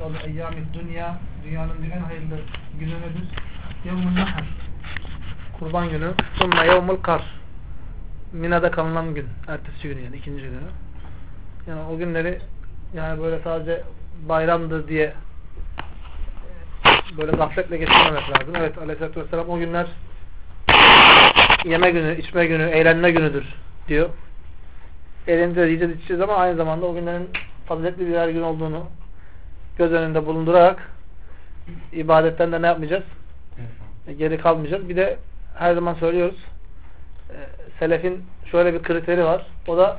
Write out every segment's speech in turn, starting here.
efdalı eyyâmid dünya, dünyanın en hayırlı günü nedir? Yevmul nahr, kurban günü. Sonra yevmul kar, Mina'da kalınan gün, ertesi günü, yani ikinci günü. Yani o günleri yani böyle sadece bayramdır diye böyle gafletle geçirmemek lazım. Evet, Aleyhisselatü Vesselam o günler yeme günü, içme günü, eğlenme günüdür diyor. Eğleneceğiz, yiyeceğiz, içeceğiz ama aynı zamanda o günlerin faziletli birer gün olduğunu göz önünde bulundurarak ibadetten de ne yapmayacağız? Geri kalmayacağız. Bir de her zaman söylüyoruz, selefin şöyle bir kriteri var. O da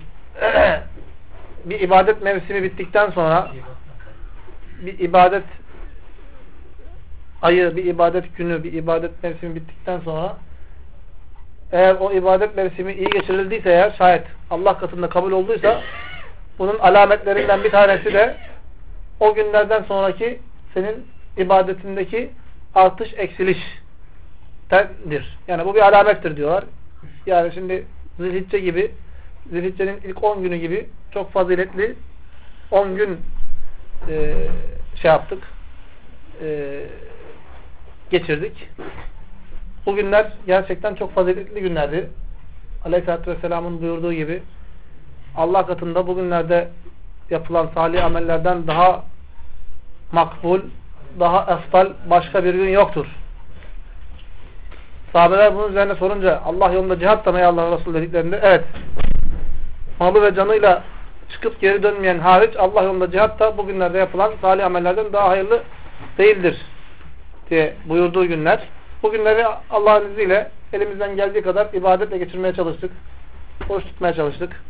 bir ibadet mevsimi bittikten sonra, bir ibadet ayı, bir ibadet günü, bir ibadet mevsimi bittikten sonra eğer o ibadet mevsimi iyi geçirildiyse, eğer şayet Allah katında kabul olduysa, bunun alametlerinden bir tanesi de o günlerden sonraki senin ibadetindeki artış, eksiliştendir. Yani bu bir alamettir diyorlar. Yani şimdi Zilhicce gibi, Zilhicce'nin ilk 10 günü gibi çok faziletli 10 gün geçirdik. Bu günler gerçekten çok faziletli günlerdi. Aleyhisselatü Vesselam'ın buyurduğu gibi Allah katında bu günlerde yapılan salih amellerden daha makbul, daha eftal başka bir gün yoktur. Sahabeler bunun üzerine sorunca Allah yolunda cihat da mı ey Allah Resulü dediklerinde evet, malı ve canıyla çıkıp geri dönmeyen hariç Allah yolunda cihat da bugünlerde yapılan salih amellerden daha hayırlı değildir diye buyurduğu günler. Bu günleri Allah'ın izniyle elimizden geldiği kadar ibadetle geçirmeye çalıştık. Oruç tutmaya çalıştık.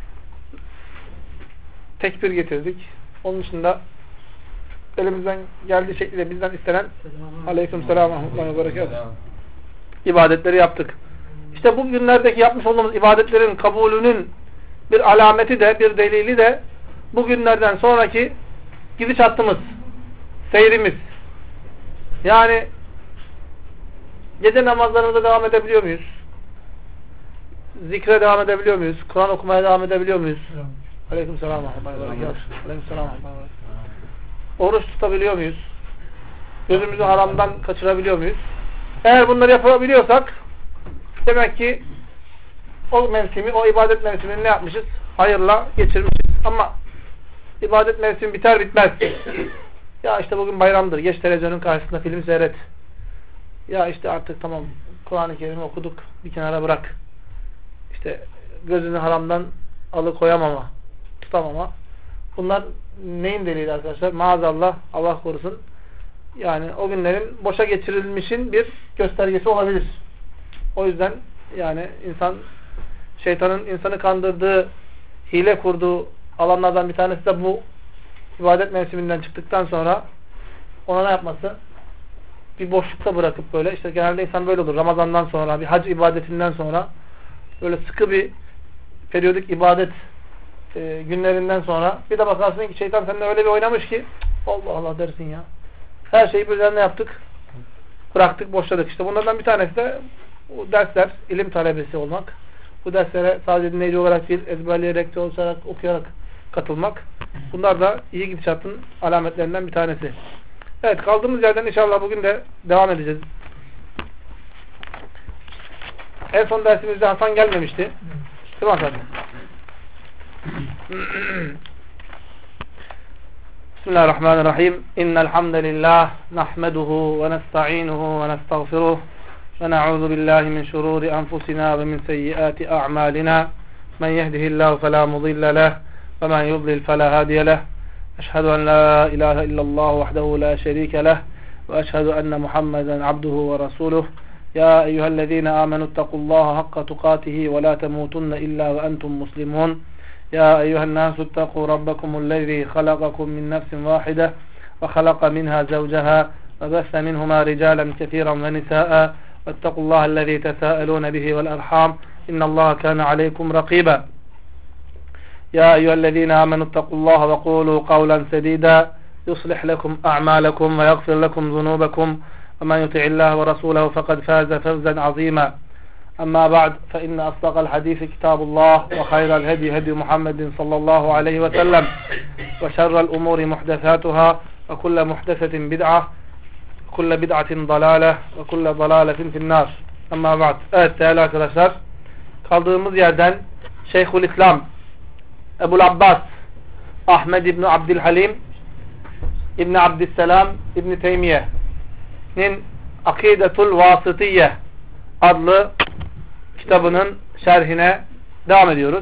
Tekbir getirdik. Onun dışında elimizden geldiği şekilde bizden istenen aleykümselam ve rahmetullahi ve berekatuhu ibadetleri yaptık. İşte bu günlerdeki yapmış olduğumuz ibadetlerin kabulünün bir alameti de, bir delili de bu günlerden sonraki gidişatımız, seyrimiz. Yani gece namazlarımıza devam edebiliyor muyuz? Zikre devam edebiliyor muyuz? Kur'an okumaya devam edebiliyor muyuz? Aleykümselam ve rahmetullahi ve berekatuhu. Aleykümselam ve rahmetullahi ve berekatuhu. Oruç tutabiliyor muyuz? Gözümüzü haramdan kaçırabiliyor muyuz? Eğer bunları yapabiliyorsak demek ki o mevsimi, o ibadet mevsimini ne yapmışız? Hayırla geçirmişiz. Ama ibadet mevsimi biter bitmez. Ya işte bugün bayramdır. Geç televizyonun karşısında film seyret. Ya işte artık tamam, Kur'an-ı Kerim'i okuduk, bir kenara bırak. İşte gözünü haramdan alıkoyamama, tutamama. Bunlar neyin delili arkadaşlar? Maazallah, Allah korusun. Yani o günlerin boşa geçirilmişin bir göstergesi olabilir. O yüzden yani şeytanın insanı kandırdığı, hile kurduğu alanlardan bir tanesi de bu ibadet mevsiminden çıktıktan sonra ona ne yapması? Bir boşlukta bırakıp böyle, işte genelde insan böyle olur. Ramazandan sonra, bir hac ibadetinden sonra böyle sıkı bir periyodik ibadet günlerinden sonra bir de bakarsın ki şeytan seninle öyle bir oynamış ki Allah Allah dersin ya. Her şeyi birden ne yaptık? Bıraktık, boşladık. İşte bunlardan bir tanesi de bu dersler, ilim talebesi olmak. Bu derslere sadece dinleyici olarak değil, ezberleyerek, çalışarak, okuyarak katılmak. Bunlar da iyi gidişatın alametlerinden bir tanesi. Evet, kaldığımız yerden inşallah bugün de devam edeceğiz. En son dersimizde Hasan gelmemişti. Değil mi Hasan? Bismillahirrahmanirrahim. İnnel hamdelellahi nahmeduhu ve nestainuhu ve nestağfiruh ve na'udzu billahi min şururi enfusina ve min seyyiati a'malina. Men yehdihillahu fela mudille leh ve men yudlil fela hadiye leh. Eşhedü en la ilahe illallah vahdehu la şerike leh ve eşhedü enne Muhammeden abduhu ve rasuluh. Ya eyyühellezine amenuttakullaha hakka tukatihi ve la temutunne illa ve entum muslimun. يا أيها الناس اتقوا ربكم الذي خلقكم من نفس واحدة وخلق منها زوجها وبث منهما رجالا كثيرا ونساء واتقوا الله الذي تساءلون به والأرحام إن الله كان عليكم رقيبا يا أيها الذين آمنوا اتقوا الله وقولوا قولا سديدا يصلح لكم أعمالكم ويغفر لكم ذنوبكم ومن يطع الله ورسوله فقد فاز فوزا عظيما أما بعد فإن أصدق الحديث كتاب الله وخير الهدي هدي محمد صلى الله عليه وسلم وشر الأمور محدثاتها وكل محدثة بدعة وكل بدعة ضلالة وكل ضلالة في النار. أما بعد. Evet değerli arkadaşlar, kaldığımız yerden Şeyhülislam Ebu'l Abbas Ahmed İbni Abdülhalim İbni Abdüsselam İbni Teymiye'nin Akidetul Vasıtiye adlı kitabının şerhine devam ediyoruz.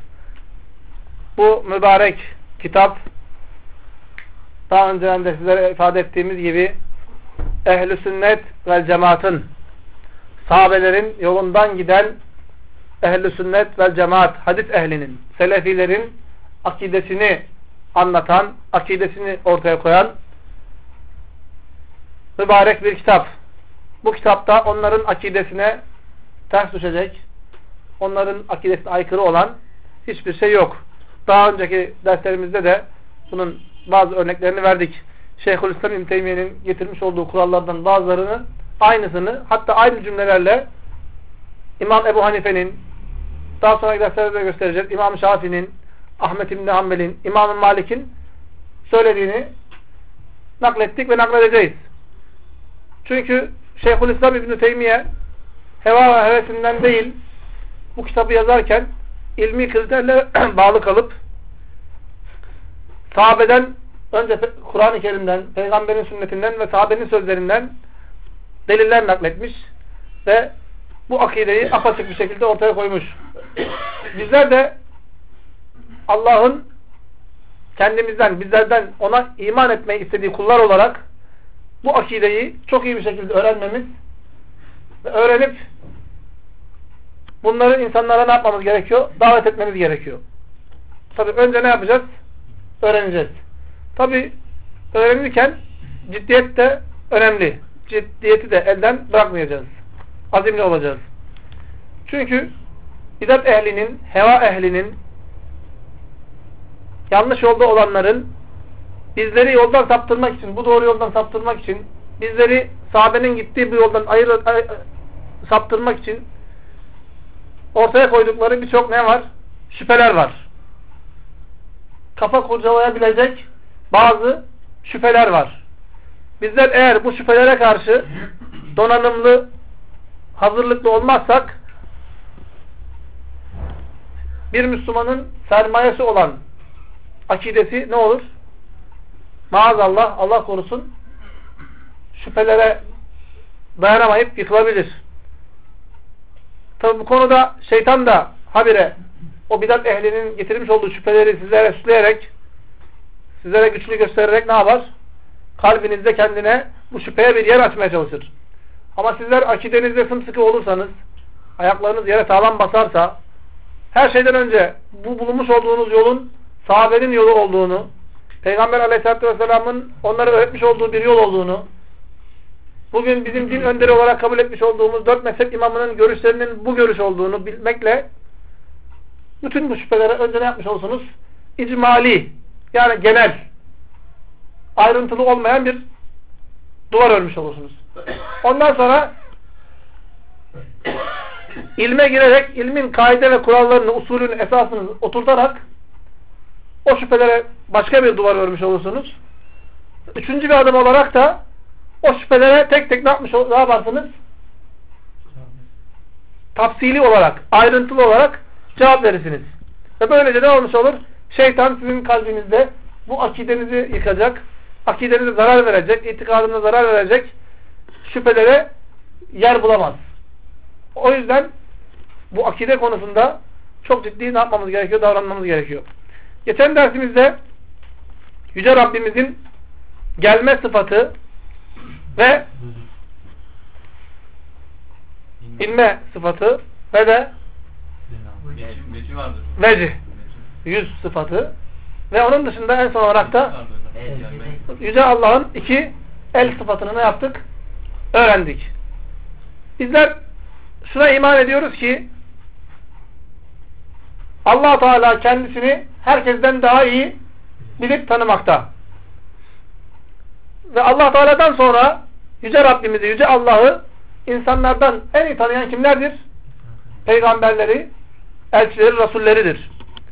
Bu mübarek kitap, daha önceden de sizlere ifade ettiğimiz gibi ehl-i sünnet vel cemaatın, sahabelerin yolundan giden ehl-i sünnet vel cemaat, hadis ehlinin, selefilerin akidesini anlatan, akidesini ortaya koyan mübarek bir kitap. Bu kitapta onların akidesine ters düşecek, onların akidesine aykırı olan hiçbir şey yok. Daha önceki derslerimizde de bunun bazı örneklerini verdik. Şeyhülislam İbn Teymiye'nin getirmiş olduğu kurallardan bazılarını, aynısını, hatta aynı cümlelerle İmam Ebu Hanife'nin, daha sonraki derslerde göstereceğiz, İmam Şafii'nin, Ahmet İbn Hanbel'in, İmam Malik'in söylediğini naklettik ve nakledeceğiz. Çünkü Şeyhülislam İbn Teymiye heva ve hevesinden değil, bu kitabı yazarken ilmi kriterle bağlı kalıp sahabeden, önce Kur'an-ı Kerim'den, Peygamberin sünnetinden ve sahabenin sözlerinden deliller nakletmiş ve bu akideyi apaçık bir şekilde ortaya koymuş. Bizler de Allah'ın kendimizden, bizlerden ona iman etmeyi istediği kullar olarak bu akideyi çok iyi bir şekilde öğrenmemiz ve öğrenip bunları insanlara ne yapmamız gerekiyor? Davet etmemiz gerekiyor. Tabi önce ne yapacağız? Öğreneceğiz. Tabi öğrenirken ciddiyet de önemli. Ciddiyeti de elden bırakmayacağız. Azimli olacağız. Çünkü bidat ehlinin, heva ehlinin, yanlış yolda olanların bizleri yoldan saptırmak için, bu doğru yoldan saptırmak için, bizleri sahabenin gittiği bu yoldan saptırmak için ortaya koydukları birçok ne var? Şüpheler var. Kafa kurcalayabilecek bazı şüpheler var. Bizler eğer bu şüphelere karşı donanımlı, hazırlıklı olmazsak bir Müslümanın sermayesi olan akidesi ne olur? Maazallah, Allah korusun, şüphelere dayanamayıp yıkılabilir. Tabi bu konuda şeytan da habire o bidat ehlinin getirmiş olduğu şüpheleri sizlere süsleyerek, sizlere güçlü göstererek ne yapar? Kalbinizde kendine bu şüpheye bir yer açmaya çalışır. Ama sizler akidenizde sımsıkı olursanız, ayaklarınız yere sağlam basarsa, her şeyden önce bu bulunmuş olduğunuz yolun sahabenin yolu olduğunu, Peygamber Aleyhisselatü Vesselam'ın onlara öğretmiş olduğu bir yol olduğunu, bugün bizim din önderi olarak kabul etmiş olduğumuz 4 mezhep imamının görüşlerinin bu görüş olduğunu bilmekle bütün bu şüphelere önce ne yapmış olursunuz? İcmali, yani genel, ayrıntılı olmayan bir duvar örmüş olursunuz. Ondan sonra ilme girerek, ilmin kaide ve kurallarını, usulünü, esasını oturtarak o şüphelere başka bir duvar örmüş olursunuz. Üçüncü bir adım olarak da o şüphelere tek tek ne yaparsınız? Tafsili olarak, ayrıntılı olarak cevap verirsiniz. Ve böylece ne olmuş olur? Şeytan sizin kalbinizde bu akidenizi yıkacak, akidenize zarar verecek, itikadınıza zarar verecek şüphelere yer bulamaz. O yüzden bu akide konusunda çok ciddi ne yapmamız gerekiyor? Davranmamız gerekiyor. Geçen dersimizde Yüce Rabbimizin gelme sıfatı ve inme sıfatı ve de vecih, yüz sıfatı ve onun dışında en son olarak da Yüce Allah'ın 2 el sıfatını ne yaptık? Öğrendik. Bizler şuna iman ediyoruz ki Allah Teala kendisini herkesten daha iyi bilip tanımakta. Ve Allah Teala'dan sonra Yüce Rabbimizi, Yüce Allah'ı insanlardan en iyi tanıyan kimlerdir? peygamberleri, elçileri, rasulleridir.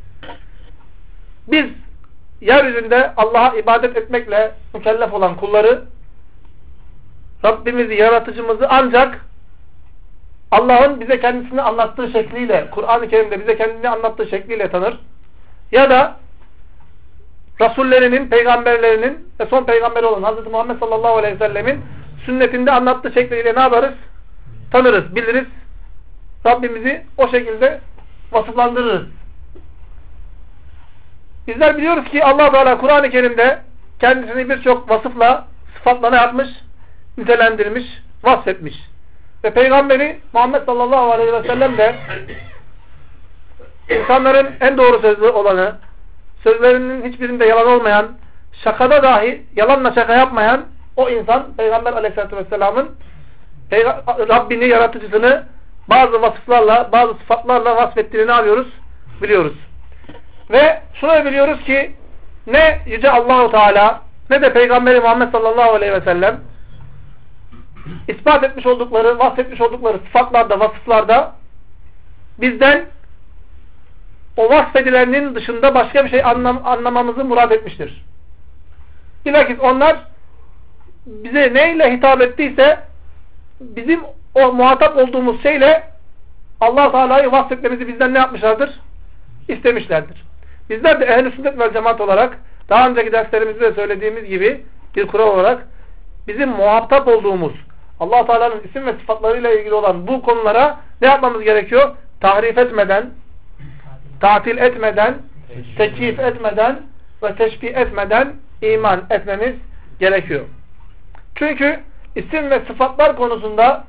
Biz yeryüzünde Allah'a ibadet etmekle mükellef olan kulları, Rabbimizi, yaratıcımızı ancak Allah'ın bize kendisini anlattığı şekliyle, Kur'an-ı Kerim'de bize kendini anlattığı şekliyle tanır. Ya da Rasullerinin, peygamberlerinin ve son peygamberi olan Hz. Muhammed sallallahu aleyhi ve sellemin sünnetinde anlattığı şekliyle ne yaparız? Tanırız, biliriz. Rabbimizi o şekilde vasıflandırırız. Bizler biliyoruz ki Allah Teala Kur'an-ı Kerim'de kendisini birçok vasıfla, sıfatla ne yapmış? Nitelendirmiş, vasfetmiş. Ve Peygamberi Muhammed sallallahu aleyhi ve sellem de insanların en doğru sözlü olanı, sözlerinin hiçbirinde yalan olmayan, şakada dahi yalanla şaka yapmayan o insan Peygamber aleyhissalatü vesselamın Rabbini, yaratıcısını bazı vasıflarla, bazı sıfatlarla vasfettiğini ne yapıyoruz? Biliyoruz. Ve şunu biliyoruz ki ne Yüce Allah-u Teala ne de Peygamberi Muhammed sallallahu aleyhi ve sellem ispat etmiş oldukları, vasfetmiş oldukları sıfatlarda, vasıflarda bizden o vasfedilenin dışında başka bir şey anlamamızı murad etmiştir. Bilakis onlar bize neyle hitap ettiyse bizim o muhatap olduğumuz şeyle Allah Teala'yı vasfetmemizi bizden ne yapmışlardır? İstemişlerdir. Bizler de ehl-i sünnet vel cemaat olarak daha önceki derslerimizde de söylediğimiz gibi bir kural olarak bizim muhatap olduğumuz Allah Teala'nın isim ve sıfatlarıyla ilgili olan bu konulara ne yapmamız gerekiyor? Tahrif etmeden, tatil etmeden, tekif etmeden ve teşbih etmeden iman etmemiz gerekiyor. Çünkü isim ve sıfatlar konusunda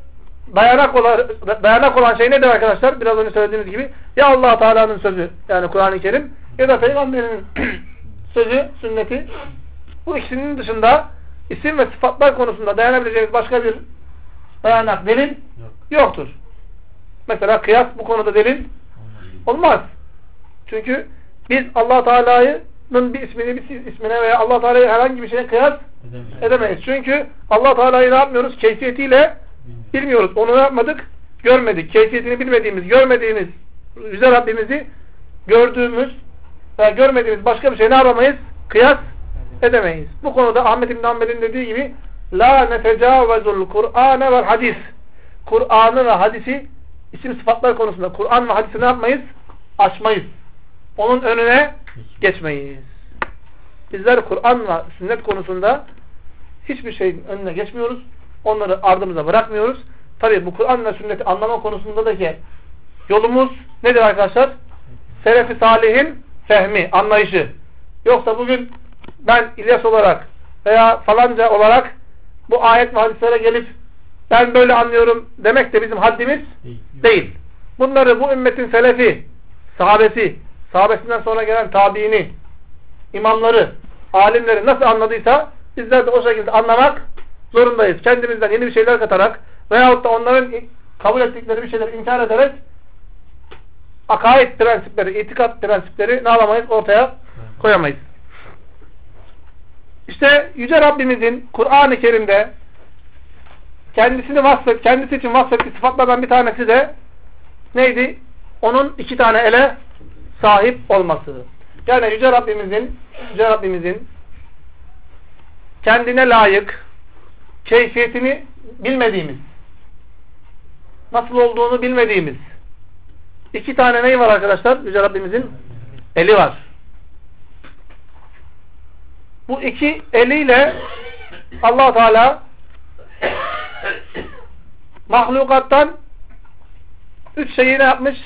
dayanak olan şey nedir arkadaşlar? Biraz önce söylediğimiz gibi ya Allah Teala'nın sözü yani Kur'an-ı Kerim ya da Peygamber'in sözü, sünneti. Bu ikisinin dışında isim ve sıfatlar konusunda dayanabileceğimiz başka bir dayanak, delil yoktur. Mesela kıyas bu konuda delil olmaz. Çünkü biz Allah Teala'nın bir ismine veya Allah Teala'yı herhangi bir şeye kıyas edemeyiz. Çünkü Allah Teala'yı ne yapmıyoruz? Keyfiyetiyle bilmiyoruz. Onu ne yapmadık? Görmedik. Keyfiyetini bilmediğimiz, görmediğimiz Yüce Rabbimizi gördüğümüz veya görmediğimiz başka bir şey ne yapamayız? Kıyas edemeyiz. Bu konuda Ahmet İbn Hanbel'in dediği gibi la netecavvezul Kur'ane vel hadis. Kur'an'ı ve hadisi isim sıfatlar konusunda Kur'an ve hadisi ne yapmayız? Aşmayız. Onun önüne geçmeyiz. Bizler Kur'an ve sünnet konusunda hiçbir şeyin önüne geçmiyoruz. Onları ardımıza bırakmıyoruz. Tabi bu Kur'an ve sünneti anlama konusunda da ki yolumuz nedir arkadaşlar? Selefi salihin fehmi, anlayışı. Yoksa bugün ben İlyas olarak veya falanca olarak bu ayet ve hadislere gelip ben böyle anlıyorum demek de bizim haddimiz değil. Bunları bu ümmetin selefi, sahabesinden sonra gelen tabiini, imamları, alimleri nasıl anladıysa bizler de o şekilde anlamak zorundayız. Kendimizden yeni bir şeyler katarak veyahut da onların kabul ettikleri bir şeyleri inkar ederek akaid prensipleri, itikat prensipleri ne alamayız? Ortaya koyamayız. İşte Yüce Rabbimizin Kur'an-ı Kerim'de kendisi için vasfettiği sıfatlardan bir tanesi de neydi? Onun iki tane ele sahip olması. Yani Yüce Rabbimizin kendine layık keyfiyetini bilmediğimiz, nasıl olduğunu bilmediğimiz iki tane neyi var arkadaşlar? Yüce Rabbimizin eli var. Bu iki eliyle Allah Teala mahlukattan üç şeyi ne yapmış?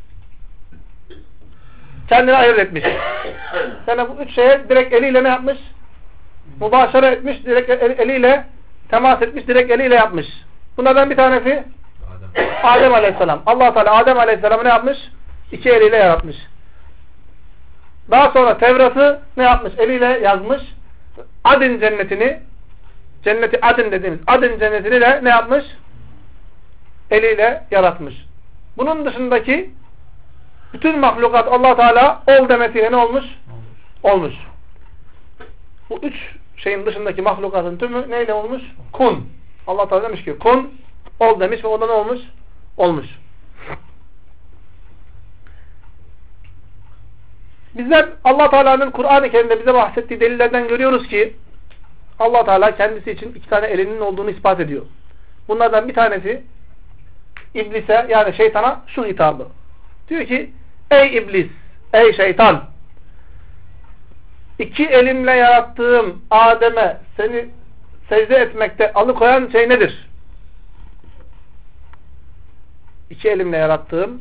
Kendine ayırt etmiş. Yani bu üç şeye direkt eliyle ne yapmış? Mübaşere etmiş, direkt eliyle temas etmiş, direkt eliyle yapmış. Bunlardan bir tanesi Adem Aleyhisselam. Allah Teala Adem Aleyhisselam'ı ne yapmış? İki eliyle yaratmış. Daha sonra Tevrat'ı ne yapmış? Eliyle yazmış. Adin cennetini, cenneti Adin dediğimiz Adin cennetini de ne yapmış? Eliyle yaratmış. Bunun dışındaki bütün mahlukat Allah Teala ol demesiyle ne olmuş? Olmuş. Bu üç şeyin dışındaki mahlukatın tümü neyle olmuş? Kun. Allah Teala demiş ki kun ol demiş ve o da ne olmuş? Olmuş. Bizler Allah Teala'nın Kur'an-ı Kerim'de bize bahsettiği delillerden görüyoruz ki Allah Teala kendisi için 2 tane elinin olduğunu ispat ediyor. Bunlardan bir tanesi İblise, yani şeytana şu hitabı. Diyor ki ey iblis, ey şeytan, 2 elimle yarattığım Adem'e seni secde etmekte alıkoyan şey nedir? 2 elimle yarattığım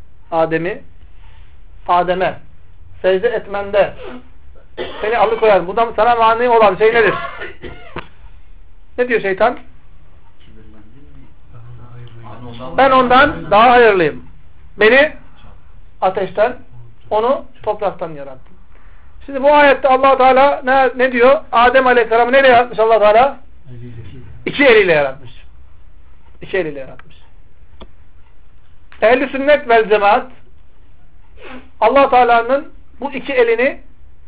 Adem'e secde etmende seni alıkoyan, bundan sana mani olan şey nedir? Ne diyor şeytan? Ben ondan daha hayırlıyım. Beni ateşten, onu topraktan yarattım. Şimdi bu ayette Allah Teala ne diyor? Adem Aleyhisselam'ı neyle yaratmış Allah Teala? 2 eliyle yaratmış. 2 eliyle yaratmış. Ehl-i sünnet vel cemaat Allah Teala'nın bu 2 elini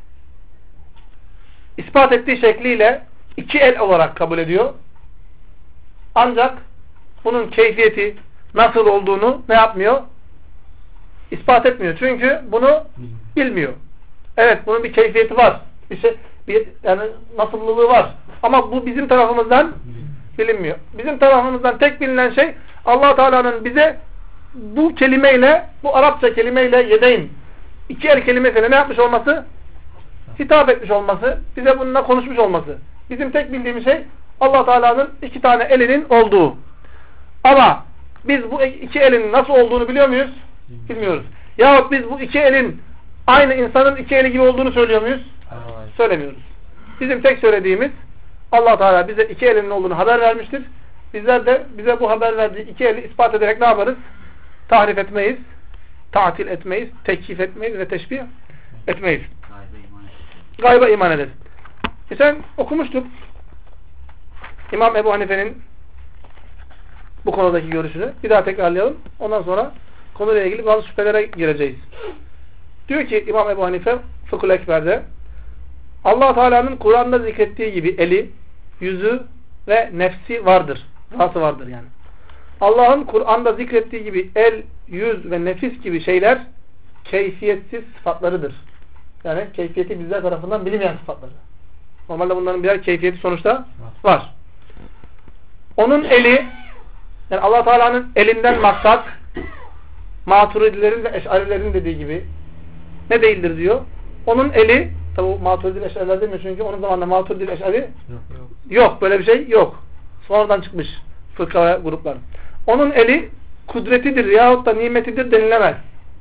ispat ettiği şekliyle 2 el olarak kabul ediyor. Ancak bunun keyfiyeti nasıl olduğunu ne yapmıyor? İspat etmiyor. Çünkü bunu bilmiyor. Evet, bunun bir keyfiyeti var. Yani nasıllılığı var. Ama bu bizim tarafımızdan bilinmiyor. Bizim tarafımızdan tek bilinen şey Allah Teala'nın bize bu kelimeyle, bu Arapça kelimeyle yedeyn, 2 el kelimesiyle ne yapmış olması? Hitap etmiş olması, bize bununla konuşmuş olması. Bizim tek bildiğimiz şey Allah Teala'nın 2 tane elinin olduğu. Ama biz bu 2 elin nasıl olduğunu biliyor muyuz? Bilmiyoruz. Yahut biz bu 2 elin aynı insanın 2 eli gibi olduğunu söylüyor muyuz? Söylemiyoruz. Bizim tek söylediğimiz Allah Teala bize 2 elinin olduğunu haber vermiştir. Bizler de bize bu haber verdiği 2 eli ispat ederek ne yaparız? Tahrif etmeyiz, ta'til etmeyiz, tekif etmeyiz ve teşbih etmeyiz. Gayba iman ederiz. Geçen okumuştuk İmam Ebu Hanife'nin bu konudaki görüşünü. Bir daha tekrarlayalım. Ondan sonra konuyla ilgili bazı şüphelere gireceğiz. Diyor ki İmam Ebu Hanife Fıkhul Ekber'de Allah Teala'nın Kur'an'da zikrettiği gibi eli, yüzü ve nefsi vardır. Zatı vardır yani. Allah'ın Kur'an'da zikrettiği gibi el, yüz ve nefis gibi şeyler keyfiyetsiz sıfatlarıdır. Yani keyfiyeti bizler tarafından bilinmeyen sıfatları. Normalde bunların birer keyfiyeti sonuçta var. Onun eli, yani Allah Teala'nın elinden maksat Maturidilerin ve Eş'arilerin dediği gibi ne değildir diyor. Onun eli, tabi Maturidi Eş'ariler demiyor çünkü onun zamanında Maturidi Eş'ari yok. Böyle bir şey yok. Sonradan çıkmış fırka ve gruplar. Onun eli kudretidir yahut da nimetidir denilemez.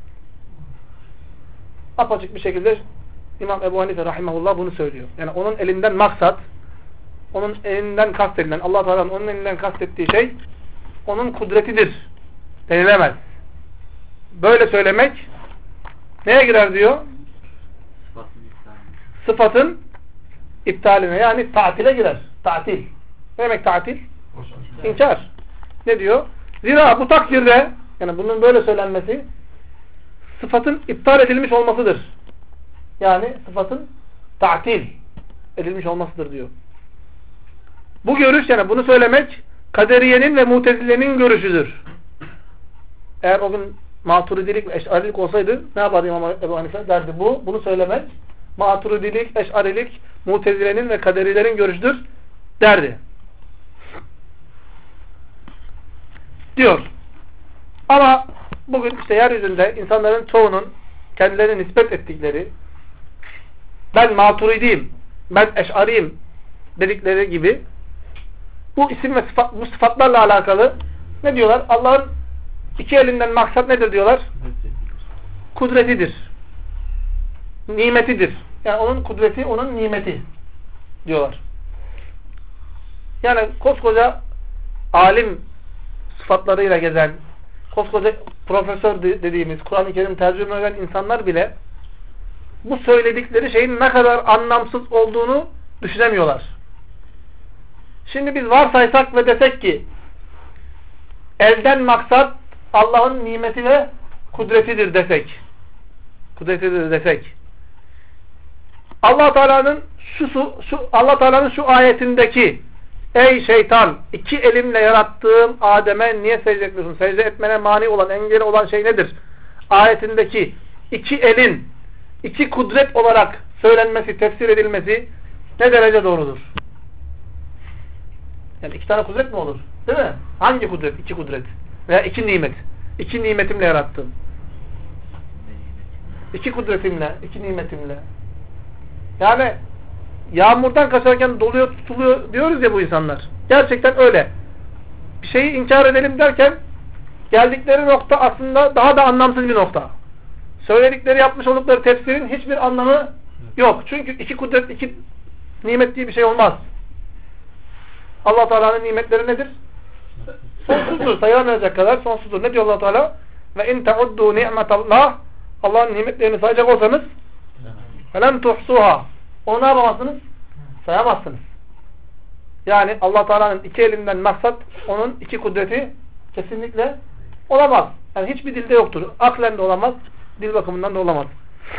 Apaçık bir şekilde İmam Ebu Hanife rahimahullah bunu söylüyor. Yani onun elinden maksat, onun elinden kastedilen, Allah Teala'nın onun elinden kastettiği şey onun kudretidir denilemez. Böyle söylemek neye girer diyor? Sıfatın iptaline, yani tatile girer. Tatil. Ne demek tatil? İnkar. Ne diyor? Zira bu takdirde, yani bunun böyle söylenmesi sıfatın iptal edilmiş olmasıdır. Yani sıfatın tatil edilmiş olmasıdır diyor. Bu görüş, yani bunu söylemek kaderiyenin ve mutezilenin görüşüdür. Eğer o gün maturidilik ve eş'arilik olsaydı ne yapardı İmam Ebu Hanife? Derdi bunu söylemek maturidilik, eş'arilik, mutezilenin ve kaderilerin görüşüdür derdi. Diyor. Ama bugün işte yeryüzünde insanların çoğunun kendilerine nispet ettikleri ben maturidiyim, ben eş'ariyim dedikleri gibi bu isim ve bu sıfatlarla alakalı ne diyorlar? Allah'ın 2 elinden maksat nedir diyorlar? Kudretidir. Nimetidir. Yani onun kudreti, onun nimeti diyorlar. Yani koskoca alim sıfatlarıyla gezen, koskoca profesör dediğimiz, Kur'an-ı Kerim tercüme eden insanlar bile bu söyledikleri şeyin ne kadar anlamsız olduğunu düşünemiyorlar. Şimdi biz varsaysak ve desek ki elden maksat Allah'ın nimeti ve kudretidir desek. Allah Teala'nın şu ayetindeki ey şeytan 2 elimle yarattığım Adem'e niye secde etmiyorsun? Secde etmene mani olan, engeli olan şey nedir? Ayetindeki 2 elin iki kudret olarak söylenmesi, tefsir edilmesi ne derece doğrudur? Yani iki tane kudret mi olur? Değil mi? Hangi kudret? İki kudret. Veya iki nimet. İki nimetimle yarattım. İki kudretimle, iki nimetimle. Yani yağmurdan kaçarken doluyor, tutuluyor diyoruz ya bu insanlar. Gerçekten öyle. Bir şeyi inkar edelim derken geldikleri nokta aslında daha da anlamsız bir nokta. Söyledikleri, yapmış oldukları tefsirin hiçbir anlamı yok. Çünkü iki kudret, iki nimet diye bir şey olmaz. Allah Teala'nın nimetleri nedir? Sonsuzdur. Sayılamayacak kadar sonsuzdur. Ne diyor Allah Teala? Ve in teuddu ni'metallah, Allah'ın nimetlerini sayacak olsanız felem tuhsuha, onu ne yapamazsınız? Sayamazsınız. Yani Allah Teala'nın iki elinden maksat onun iki kudreti kesinlikle olamaz. Yani hiçbir dilde yoktur. Aklen de olamaz, dil bakımından da olamaz.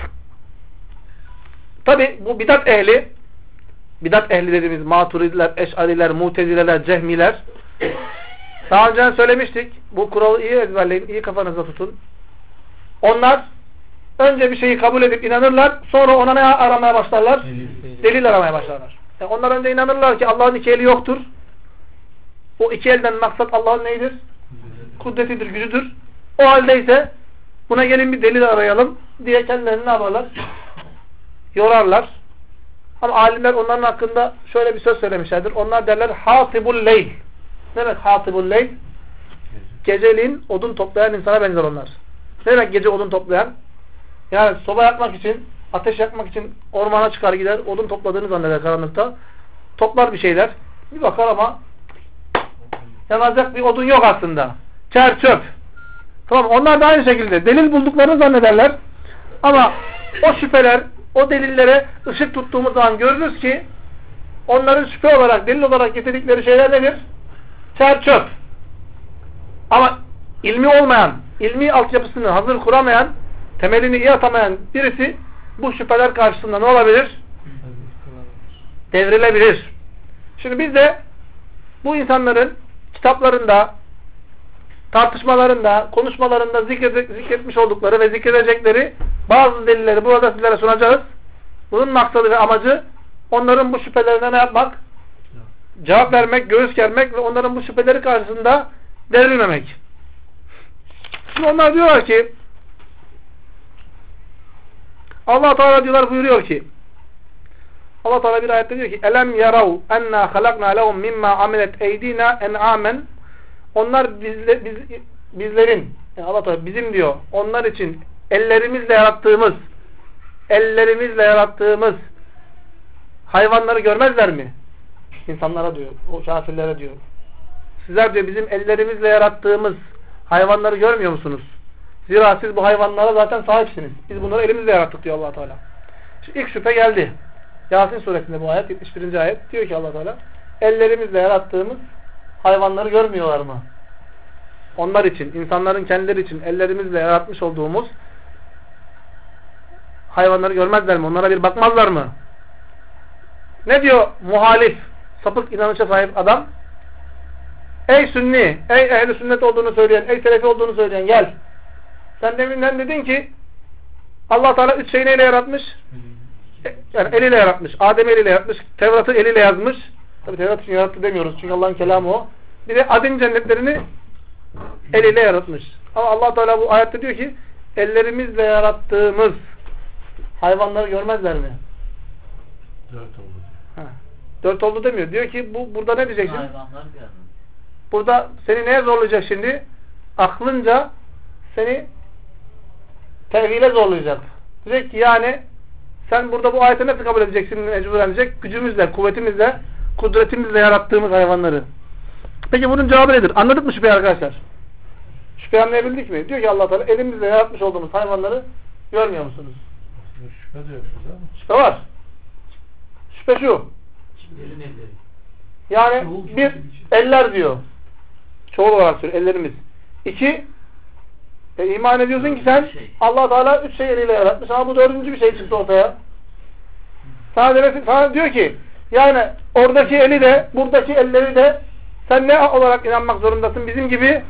Tabi bu bidat ehli, bidat ehli dediğimiz maturidiler, eş'ariler, mutezileler, cehmiler, daha önce söylemiştik. Bu kuralı iyi ezberleyin, iyi kafanızda tutun. Onlar önce bir şeyi kabul edip inanırlar, sonra ona ne aramaya başlarlar? Delil aramaya başlarlar. Yani onlar önce inanırlar ki Allah'ın iki eli yoktur. O iki elden maksat Allah'ın neydir? Kudretidir, gücüdür. O haldeyse buna gelin bir delil arayalım diye kendilerini ne yaparlar? Yorarlar. Ama alimler onların hakkında şöyle bir söz söylemişlerdir. Onlar derler hasibul leyl. Ne demek hasibul leyl? Geceliğin odun toplayan insana benzer onlar. Ne demek gece odun toplayan? Yani soba yakmak için, ateş yakmak için ormana çıkar gider, odun topladığını zanneder karanlıkta. Toplar bir şeyler. Bir bakar ama yanacak bir odun yok aslında. Çer çöp. Tamam, onlar da aynı şekilde delil bulduklarını zannederler. Ama o şüpheler, o delillere ışık tuttuğumuz zaman görürüz ki onların şüphe olarak, delil olarak getirdikleri şeyler nedir? Çer çöp. Ama ilmi olmayan, ilmi altyapısını hazır kuramayan, temelini iyi atamayan birisi bu şüpheler karşısında ne olabilir? Devrilebilir. Şimdi biz de bu insanların kitaplarında, tartışmalarında, konuşmalarında zikretmiş oldukları ve zikredecekleri bazı delilleri burada sizlere sunacağız. Bunun maksadı ve amacı onların bu şüphelerine ne yapmak? Cevap vermek, göğüs germek ve onların bu şüpheleri karşısında devrilmemek. Şimdi onlar diyorlar ki Allah Teala diyorlar, buyuruyor ki Allah Teala bir ayette diyor ki elem yarav enna halakna lehum mimma amilet eydina en'amen, onlar bizlerin, yani Allah Teala bizim diyor, onlar için ellerimizle yarattığımız hayvanları görmezler mi? İnsanlara diyor, o kafirlere diyor. Sizler diyor bizim ellerimizle yarattığımız hayvanları görmüyor musunuz? Zira siz bu hayvanlara zaten sahipsiniz. Biz bunları elimizle yarattık diyor Allah Teala. Şimdi ilk şüphe geldi. Yasin suresinde bu ayet, 71. ayet diyor ki Allah Teala ellerimizle yarattığımız hayvanları görmüyorlar mı? Onlar için, insanların kendileri için ellerimizle yaratmış olduğumuz hayvanları görmezler mi? Onlara bir bakmazlar mı? Ne diyor muhalif, sapık inanışa sahip adam? Ey sünni, ey ehli sünnet olduğunu söyleyen, ey selefi olduğunu söyleyen gel. Sen deminden dedin ki Allah Teala üç şeyi neyle yaratmış? Yani eliyle yaratmış. Adem'i eliyle yaratmış. Tevrat'ı eliyle yazmış. Tabi Tevrat için yarattı demiyoruz. Çünkü Allah'ın kelamı o. Bir de Adem cennetlerini eliyle yaratmış. Ama Allah Teala bu ayette diyor ki ellerimizle yarattığımız hayvanları görmezler mi? 4 oldu. Ha. 4 oldu demiyor. Diyor ki burada ne diyeceksin? Hayvanlar görmüyor. Burada seni neye zorlayacak şimdi? Aklınca seni tevhile zorlayacak. Diyecek ki yani sen burada bu ayeti nasıl kabul edeceksin? Mecbur edecek. Gücümüzle, kuvvetimizle, kudretimizle yarattığımız hayvanları. Peki bunun cevabı nedir? Anladık mı şüpheyi arkadaşlar? Şüpheyi anlayabildik mi? Diyor ki Allah Teala elimizle yaratmış olduğumuz hayvanları görmüyor musunuz? Aslında şüphe de yok burada ama. Şüphe var. Şüphe şu. Kimlerin elleri? Yani bir, eller diyor. Çoğul olarak söylüyor. Ellerimiz. İki, iman ediyorsun ki sen Allah Teala üç şey eliyle yaratmış ama bu dördüncü bir şey çıktı ortaya. Sana diyor ki yani oradaki eli de buradaki elleri de sen ne olarak inanmak zorundasın? Bizim gibi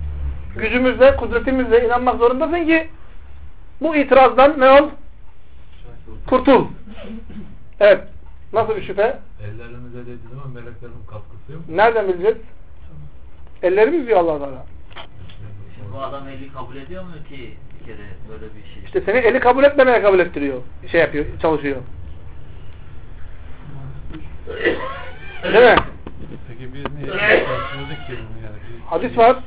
gücümüzle, kudretimizle inanmak zorundasın ki bu itirazdan ne ol? Kurtul. Evet. Nasıl bir şüphe? Ellerimize dediği zaman meleklerin katkısı yok. Nereden bileceğiz? Ellerimiz diyor Allah Teala. Şimdi bu adam eli kabul ediyor mu ki bir kere böyle bir şey? İşte seni eli kabul etmemeye kabul ettiriyor. Şey yapıyor, çalışıyor. Değil mi? Peki biz niye karşıladık ki bunu yani? Hadis var.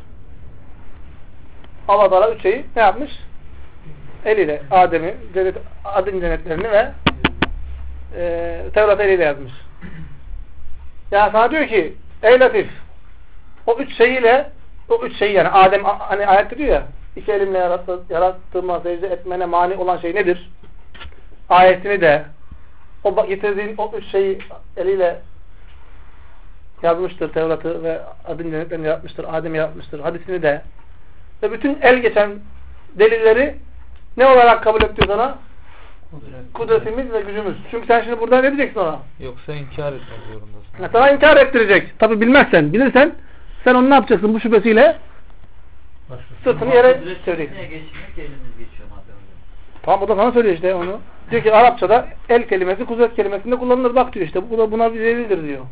Allah Teala üç şeyi ne yapmış? Eliyle Adem'i, Adem cennetlerini ve Tevrat eliyle yazmış. Yani sana diyor ki ey Latif, o üç şeyiyle, o üç şeyi yani Adem hani ayette diyor ya, iki elimle yarattığıma secde etmene mani olan şey nedir? Ayetini de o getirdiğin o üç şeyi eliyle yazmıştır. Tevrat'ı ve Adem cennetlerini yaratmıştır. Adem'i yaratmıştır. Hadisini de ve bütün el geçen delilleri ne olarak kabul ediyor sana? Kudretimiz ve gücümüz. Çünkü sen şimdi burada ne diyeceksin ona? Yoksa inkar etmek zorundasın. Sana inkar ettirecek. Tabi bilmezsen, bilirsen sen onu ne yapacaksın bu şüphesiyle? Sırtını yere çevireceksin. Niye geçmiyor ki elimiz geçiyor madem öyle? Tamam o da sana söylüyor işte onu. Diyor ki Arapçada el kelimesi kudret kelimesinde kullanılır. Bak diyor işte bu da buna bir delildir diyor.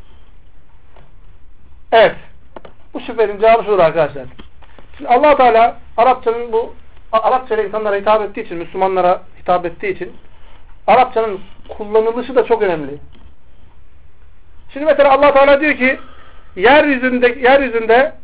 Evet. Bu şüphenin cevabı şudur arkadaşlar. Şimdi Allah Teala Arapçanın bu Arapçayla insanlara hitap ettiği için, Müslümanlara hitap ettiği için Arapçanın kullanılışı da çok önemli. Şimdi mesela Allah Teala diyor ki yeryüzünde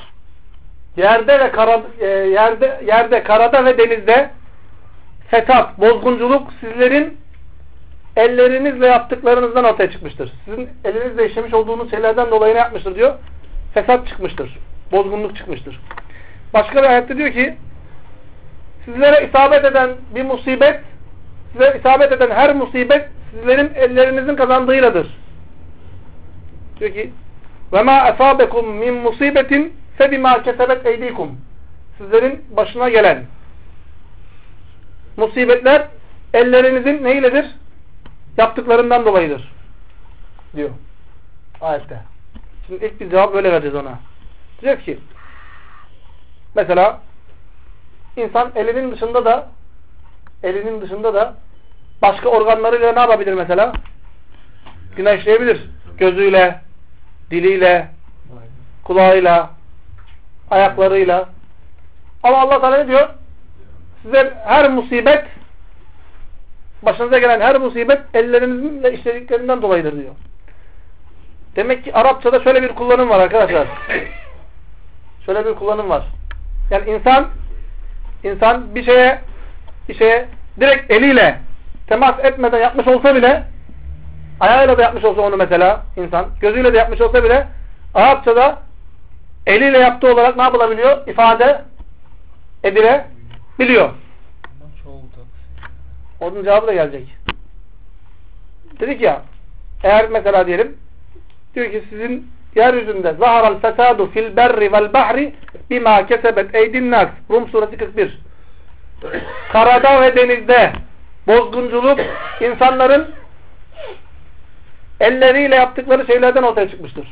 yerde, karada ve denizde fesat, bozgunculuk sizlerin ellerinizle yaptıklarınızdan ortaya çıkmıştır. Sizin elinizle işlemiş olduğunuz şeylerden dolayı ne yapmıştır diyor? Fesat çıkmıştır. Bozgunluk çıkmıştır. Başka bir ayette diyor ki sizlere isabet eden bir musibet, size isabet eden her musibet sizlerin ellerinizin kazandığıyladır. Diyor ki وَمَا أَصَابَكُمْ مِنْ مُصِيبَةٍ فَبِمَا كَسَبَتْ اَيْدِيكُمْ sizlerin başına gelen musibetler ellerinizin neyledir? Yaptıklarından dolayıdır. Diyor. Ayette. Şimdi ilk bir cevap böyle vereceğiz ona. Diyecek ki mesela insan elinin dışında da başka organlarıyla ne yapabilir mesela? Günah işleyebilir. Gözüyle, diliyle, kulağıyla, ayaklarıyla. Ama Allah Teala ne diyor? Size her musibet, başınıza gelen her musibet ellerinizin işlediklerinden dolayıdır diyor. Demek ki Arapçada şöyle bir kullanım var arkadaşlar. Şöyle bir kullanım var. Yani insan bir şeye direkt eliyle temas etmeden yapmış olsa bile, ayağıyla da yapmış olsa onu mesela insan, gözüyle de yapmış olsa bile Arapçada eliyle yaptığı olarak ne yapılabiliyor? İfade edilebiliyor. Onun cevabı da gelecek. Dedik ya, eğer mesela diyelim, diyor ki sizin yeryüzünde zaharal fesadu fil berri vel bahri bima kesebet eydin nas. Rum suresi 41. Karada ve denizde bozgunculuk insanların elleriyle yaptıkları şeylerden ortaya çıkmıştır.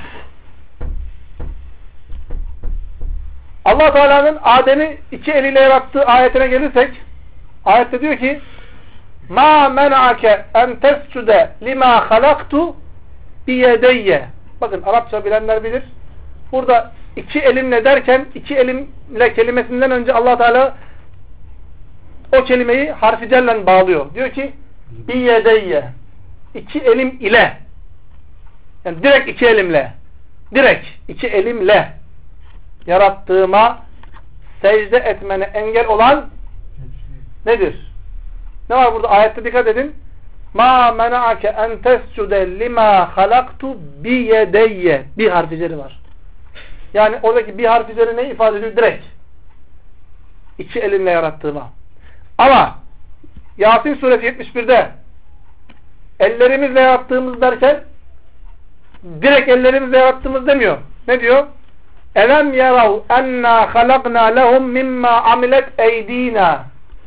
Allah Teala'nın Adem'i iki eliyle yarattığı ayetine gelirsek, ayette diyor ki ma men'ake en tescude lima halaktu biyedeyye. Bakın Arapça bilenler bilir. Burada iki elimle derken iki elimle kelimesinden önce Allah Teala o kelimeyi harfi cellen bağlıyor. Diyor ki biyedeyye. İki elim ile. Yani direkt iki elimle. Direkt iki elimle yarattığıma secde etmene engel olan nedir? Ne var burada? Ayette dikkat edin. Ma mena'ake en tescude lima halaktu biyedeyye. Bir harficeri var. Yani oradaki bir harficeri ne ifade ediyor? Direkt. İki elimle yarattığıma. Ama Yasin suresi 71'de ellerimizle yarattığımız derken direkt ellerimizle yarattığımız demiyor. Ne diyor? Elem yarav enna halakna lehum mimma amilet eydina.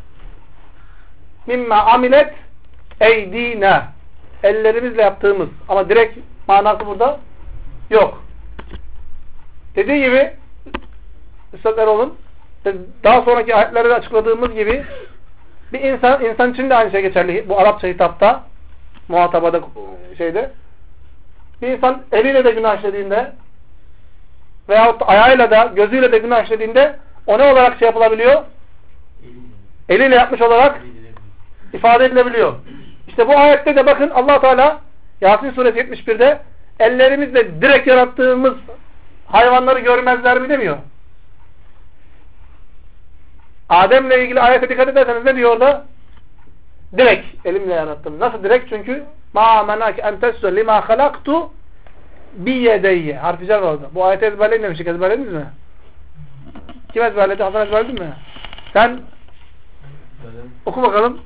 Mimma amilet eydina. Ellerimizle yaptığımız. Ama direkt manası burada yok. Dediği gibi Üstad Erol'un daha sonraki ayetlerde açıkladığımız gibi Bir insan için de aynı şey geçerli. Bu Arapça hitapta, muhatabada şeyde. Bir insan eliyle de günah işlediğinde veyahut ayağıyla da, gözüyle de günah işlediğinde o ne olarak şey yapılabiliyor? Eliyle yapmış olarak ifade edilebiliyor. İşte bu ayette de bakın Allah Teala Yasin suresi 71'de ellerimizle direkt yarattığımız hayvanları görmezler mi demiyor. Adem'le ilgili ayete dikkat ederseniz ne diyor orada? Direkt elimle yarattım. Nasıl direkt? Çünkü ma menaki en tessu lima halaktu bi yedeyye. Harfi cer var orada. Bu ayeti ezberleyin demiştik. Ezberlediniz mi? Kim ezberledi? Hasan ezberledin mi? Sen oku bakalım.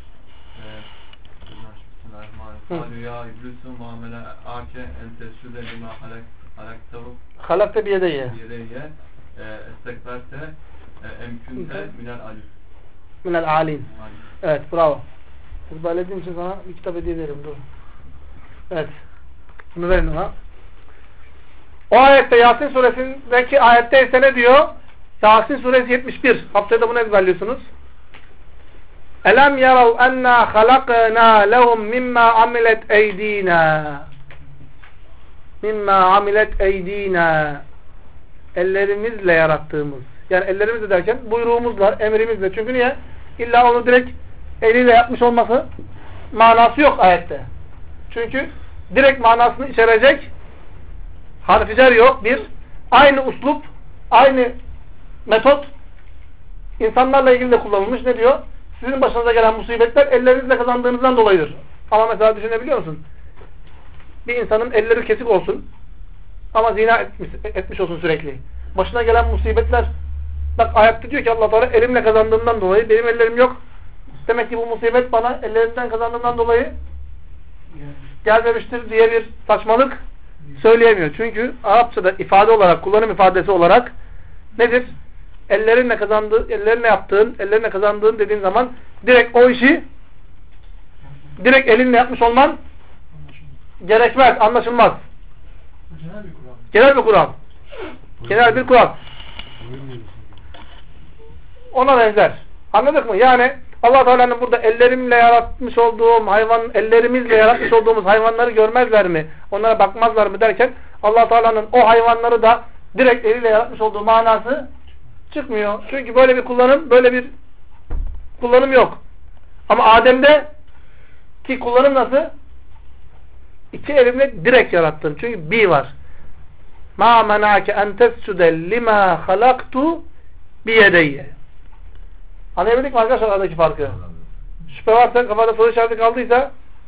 Ya iblisu muamele ake entesüde lima halaktahu Halakte bi yedeyye. estekberte emkünte minel alif. Minel alin. Evet, bravo. Ezberlediğim için sana bir kitap hediye ederim. Dur. Evet. Bunu verin ona. O ayette Yasin suresindeki ayette ise ne diyor? Yasin suresi 71. Haftaya da bunu ezberliyorsunuz. Elem yarav enna halakna lehum mimma amilet eydina. Mimma amilet eydina. Ellerimizle yarattığımız. Yani ellerimizle derken buyruğumuzla, emrimizle. Çünkü niye? İlla onu direkt eliyle yapmış olması manası yok ayette. Çünkü direkt manasını içerecek harf-i cer yok. Bir, aynı uslup, aynı metot insanlarla ilgili de kullanılmış. Ne diyor? Sizin başınıza gelen musibetler ellerinizle kazandığınızdan dolayıdır. Ama mesela düşünebiliyor musun? Bir insanın elleri kesik olsun ama zina etmiş olsun sürekli. Başına gelen musibetler, bak ayette diyor ki Allah Teala elimle kazandığımdan dolayı, benim ellerim yok. Demek ki bu musibet bana ellerimden kazandığımdan dolayı gelmemiştir diye bir saçmalık söyleyemiyor. Çünkü Arapçada ifade olarak, kullanım ifadesi olarak nedir? Ellerinle kazandığın dediğin zaman direkt o işi direkt elinle yapmış olman gerekmez, anlaşılmaz. Genel bir kural. Genel bir kural. Ona benzer. Anladık mı? Yani Allah Teala'nın burada ellerimle yaratmış olduğum ellerimizle yaratmış olduğumuz hayvanları görmezler mi? Onlara bakmazlar mı derken Allah Teala'nın o hayvanları da direkt eliyle yaratmış olduğu manası çıkmıyor. Çünkü böyle bir kullanım yok. Ama Adem'de ki kullanım nasıl? İki elimle direkt yarattım. Çünkü bi var. Ma menake en tescude lima halaktu bi yedeyye. Anlayabildik mi arkadaşlar aradaki farkı? Şüphe varsa, kafada soru işareti kaldıysa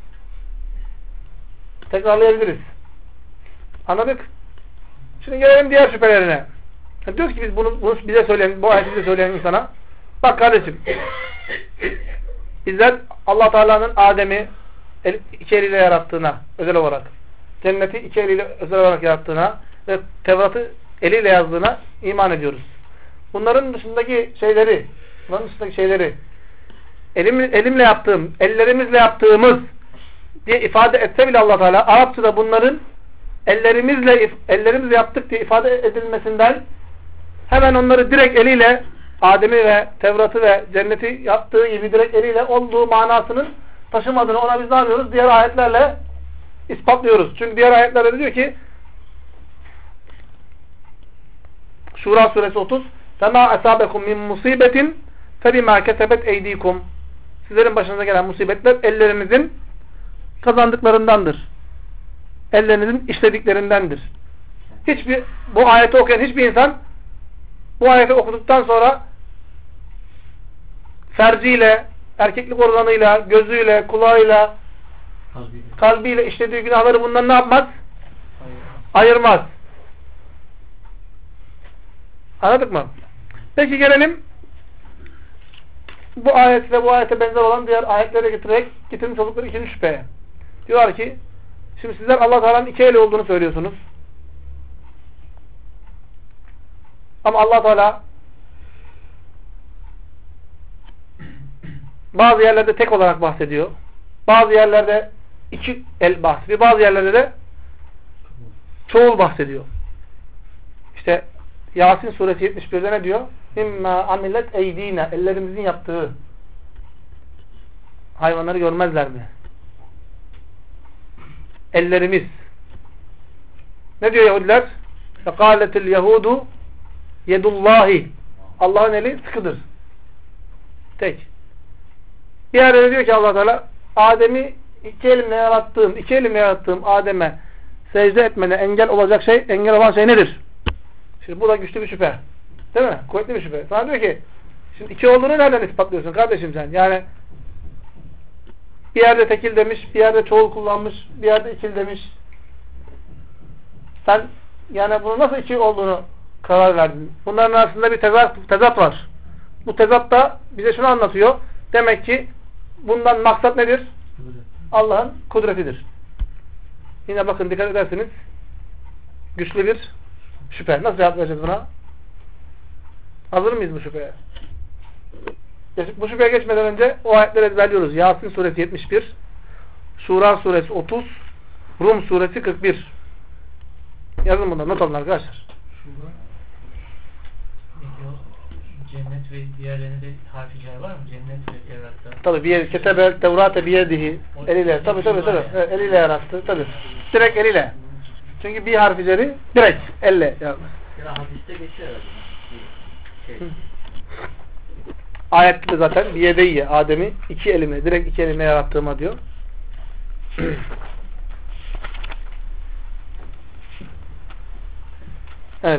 tekrarlayabiliriz. Anladık? Şimdi gelelim diğer şüphelerine. Diyor ki biz bunu bize söyleyen, bu ayeti bize söyleyen insana, bak kardeşim, bizler Allah Teala'nın Adem'i iki eliyle yarattığına, özel olarak, cenneti iki eliyle özel olarak yarattığına ve Tevrat'ı eliyle yazdığına iman ediyoruz. Bunların dışındaki şeyleri elimle yaptığım, ellerimizle yaptığımız diye ifade etse bile Allah Teala Arapçada bunların ellerimizle yaptık diye ifade edilmesinden hemen onları direkt eliyle Adem'i ve Tevrat'ı ve cenneti yaptığı gibi direkt eliyle olduğu manasının taşımadığını ona biz ne yapıyoruz? Diğer ayetlerle ispatlıyoruz. Çünkü diğer ayetlerde diyor ki Şura suresi 30 فَمَا أَسَابَكُمْ مِنْ مُصِيبَةٍ فَبِمَا كَسَبَتْ اَيْد۪يكُمْ Sizlerin başınıza gelen musibetler ellerinizin kazandıklarındandır. Ellerinizin işlediklerindendir. Bu ayeti okuyan hiçbir insan bu ayeti okuduktan sonra ferciyle, erkeklik organıyla, gözüyle, kulağıyla, kalbiyle işlediği günahları bundan ne yapmaz? Ayırmaz. Anladık mı? Peki gelelim bu ayet ve bu ayete benzer olan diğer ayetlere getirmiş oldukları ikinci şüpheye. Diyorlar ki şimdi sizler Allah Teala'nın iki eli olduğunu söylüyorsunuz. Ama Allah Teala bazı yerlerde tek olarak bahsediyor. Bazı yerlerde iki el bahsediyor. Bazı yerlerde de çoğul bahsediyor. İşte Yasin suresi 71'de ne diyor? İmma amilet eydina, ellerimizin yaptığı. hayvanları görmezler mi? Ellerimiz. Ne diyor Yahudiler? فَقَالَتِ الْيَهُودُ yedullahi. Allah'ın eli sıkıdır. Tek. Bir yerde diyor ki Allah Teala Adem'i iki elimle yarattığım Adem'e secde etmene engel olan şey nedir? Şimdi bu da güçlü bir şüphe. Değil mi? Kuvvetli bir şüphe. Sana diyor ki şimdi iki olduğunu nereden ispatlıyorsun kardeşim sen? Yani bir yerde tekil demiş, bir yerde çoğul kullanmış, bir yerde ikil demiş. Sen yani bunu nasıl iki olduğunu karar verdin? Bunların arasında bir tezat var. Bu tezat da bize şunu anlatıyor. Demek ki bundan maksat nedir? Allah'ın kudretidir. Yine bakın dikkat ederseniz güçlü bir şüphe. Nasıl cevap vereceğiz buna? Hazır mıyız bu şüpheye? Bu şüpheye geçmeden önce o ayetleri ezberliyoruz. Yasin suresi 71, Şura suresi 30, Rum suresi 41. Yazın bunları. Not alın arkadaşlar. Şura cennet ve diğerlerinde harfi cer var mı? Cennet ve Tevrat'ta. Tabi bir yer ketebe Tevrate biyedihi eliyle. Tabi. Evet, eliyle yarattı. Tabi. Direkt eliyle. Çünkü bir harfi ceri direkt elle yazdı. Ya hadiste geçiyor herhalde. Ayette de zaten biyedeyye Adem'i iki elimle, direkt iki elimle yarattığıma diyor. Evet.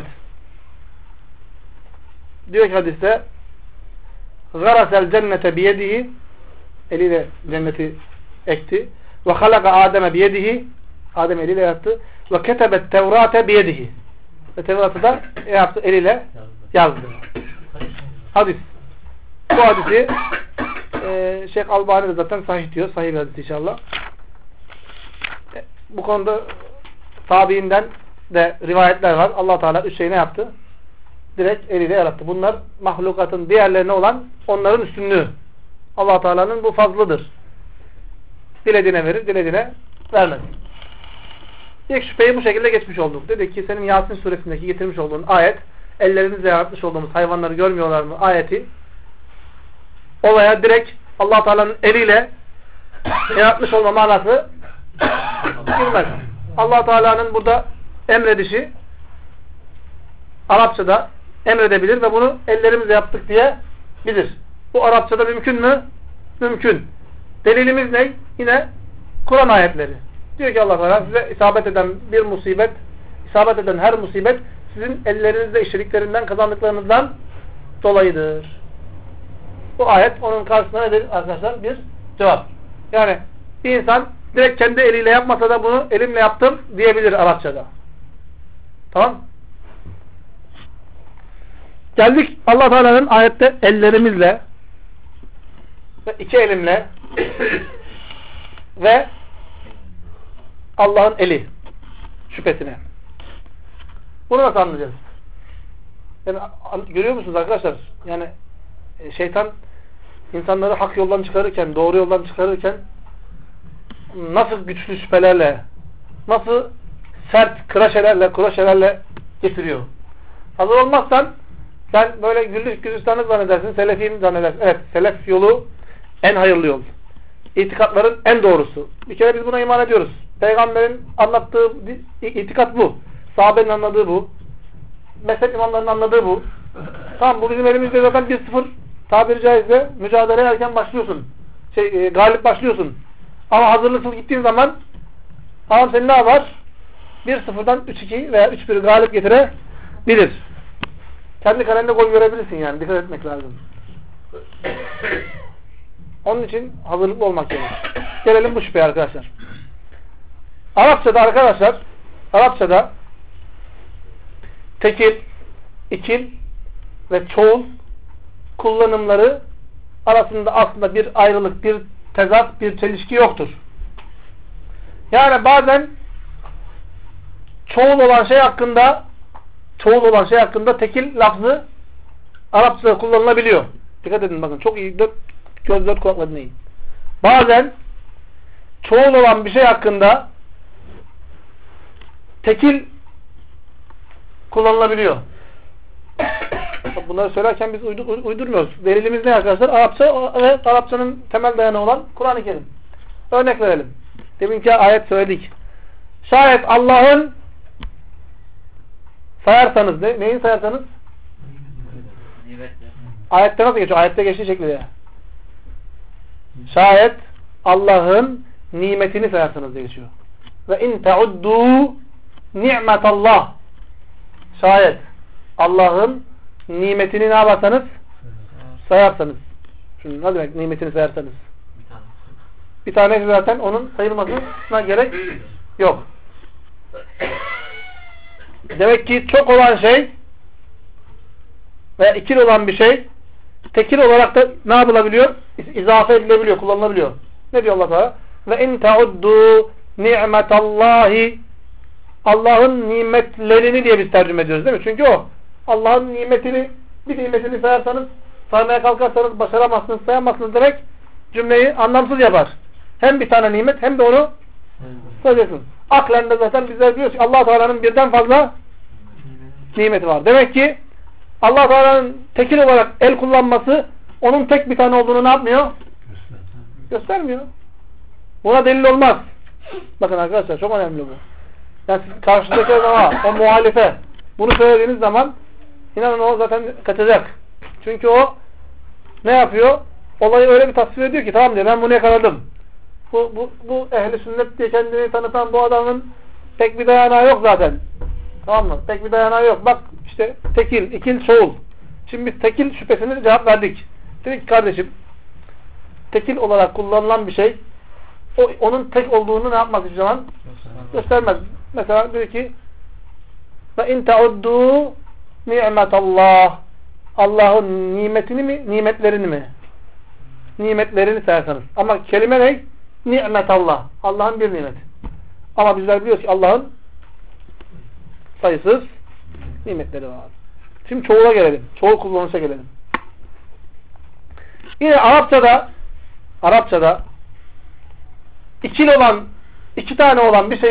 Diyor ki hadiste garasel cennete biyedihi eliyle cenneti ekti ve halaka Adem'e biyedihi Adem eliyle yarattı ve ketebet Tevrate biyedihi ve Tevrat'ı da yaptı eliyle yazdı. Hadis. Bu hadisi Şeyh Albani de zaten sahih diyor. Sahih bir hadis inşallah. Bu konuda tabiinden de rivayetler var. Allah Teala üç şeyi ne yaptı? Direkt eliyle yarattı. Bunlar mahlukatın diğerlerine olan onların üstünlüğü. Allah Teala'nın bu fazlıdır. Dilediğine verir, dilediğine vermez. İlk şüpheyi bu şekilde geçmiş olduk. Dedik ki senin Yasin suresindeki getirmiş olduğun ayet, ellerimizle yaratmış olduğumuz hayvanları görmüyorlar mı ayeti, olaya direkt Allah Teala'nın eliyle yaratmış olma manası girmez. Allah Teala'nın burada emredişi Arapçada emredebilir ve bunu ellerimizle yaptık diye bilir. Bu Arapçada mümkün mü? Mümkün. Delilimiz ne? Yine Kur'an ayetleri. Diyor ki Allah Teala size isabet eden bir musibet, isabet eden her musibet sizin ellerinizle işlediklerinden, kazandıklarınızdan dolayıdır. Bu ayet onun karşısında nedir arkadaşlar? Bir cevap. Yani bir insan direkt kendi eliyle yapmasa da bunu elimle yaptım diyebilir Arapçada. Tamam? Geldik Allah Teala'nın ayette ellerimizle ve iki elimle ve Allah'ın eli şüphesine. Bunu nasıl anlayacağız? Yani görüyor musunuz arkadaşlar? Yani şeytan insanları hak yoldan çıkarırken, doğru yoldan çıkarırken nasıl güçlü şüphelerle, nasıl sert kuraşelerle getiriyor. Hazır olmazsan sen böyle güllük gülistanlık zannedersin, selefiyim zannedersin. Evet, selef yolu en hayırlı yol. İtikatların en doğrusu. Bir kere biz buna iman ediyoruz. Peygamberin anlattığı itikat bu. Sahabenin anladığı bu. Mezhep imamlarının anladığı bu. Tamam, bu bizim elimizde zaten 1-0 tabiri caizse mücadele erken başlıyorsun. Galip başlıyorsun. Ama hazırlıksız gittiğin zaman tamam senin ne var? 1-0'dan 3-2 veya 3-1 galip getirebilir. Kendi kalende gol görebilirsin yani. Dikkat etmek lazım. Onun için hazırlıklı olmak gerekir. Gelelim bu şüpheye arkadaşlar. Arapçada arkadaşlar, Arapçada tekil, ikil ve çoğul kullanımları arasında aslında bir ayrılık, bir tezat, bir çelişki yoktur. Yani bazen çoğul olan şey hakkında tekil lafzı Arapçada kullanılabiliyor. Dikkat edin bakın. Çok iyi. Dört kulakla dinleyin. Bazen çoğul olan bir şey hakkında tekil kullanılabiliyor. Bunları söylerken biz uydurmuyoruz. Delilimiz ne arkadaşlar? Arapça ve Arapçanın temel dayanı olan Kur'an-ı Kerim. Örnek verelim. Deminki ayet söyledik. Şayet Allah'ın sayarsanız, neyin sayarsanız? Ayette nasıl geçiyor? Ayette geçtiği şekilde. Şayet Allah'ın nimetini sayarsanız diye geçiyor. Ve in teuddu ni'metallah. Şayet Allah'ın nimetini ne yaparsanız? Sayarsanız. Şimdi ne demek nimetini sayarsanız? Bir tane zaten onun sayılmasına gerek yok. Demek ki çok olan şey veya ikili olan bir şey tekil olarak da ne yapılabiliyor? İzafe edilebiliyor, kullanılabiliyor. Ne diyor Allah Teala? Ve in teuddu ni'metallahi. Allah'ın nimetlerini diye biz tercüme ediyoruz değil mi? Çünkü o Allah'ın nimetini, bir nimetini sayarsanız, saymaya kalkarsanız başaramazsınız, sayamazsınız demek cümleyi anlamsız yapar. Hem bir tane nimet hem de onu sayacaksın. Aklen de zaten bizler biliyoruz ki Allah Teala'nın birden fazla nimeti var. Demek ki Allah Teala'nın tekil olarak el kullanması onun tek bir tane olduğunu ne yapmıyor? Göstermiyor. Buna delil olmaz. Bakın arkadaşlar çok önemli bu. Yani siz karşıdaki o muhalife bunu söylediğiniz zaman inanın o zaten kaçacak. Çünkü o ne yapıyor? Olayı öyle bir tasvir ediyor ki tamam diyor ben bunu yakaladım. Bu ehli sünnet diye kendini tanıtan bu adamın pek bir dayanağı yok zaten. Tamam mı? Pek bir dayanağı yok. Bak işte tekil, ikil, çoğul. Şimdi biz tekil şüphesine cevap verdik. Dedik ki kardeşim tekil olarak kullanılan bir şey onun tek olduğunu ne yapmak hiçbir zaman göstermez. Mesela diyor ki ve in teuddu ni'metallah. Allah'ın nimetini mi? Nimetlerini mi? Nimetlerini sayarsanız. Ama kelime ne? Ni'metallah. Allah'ın bir nimeti. Ama bizler biliyoruz ki Allah'ın sayısız nimetleri var. Şimdi çoğula gelelim. Çoğul kullanışa gelelim. Yine Arapçada ikili olan, iki tane olan bir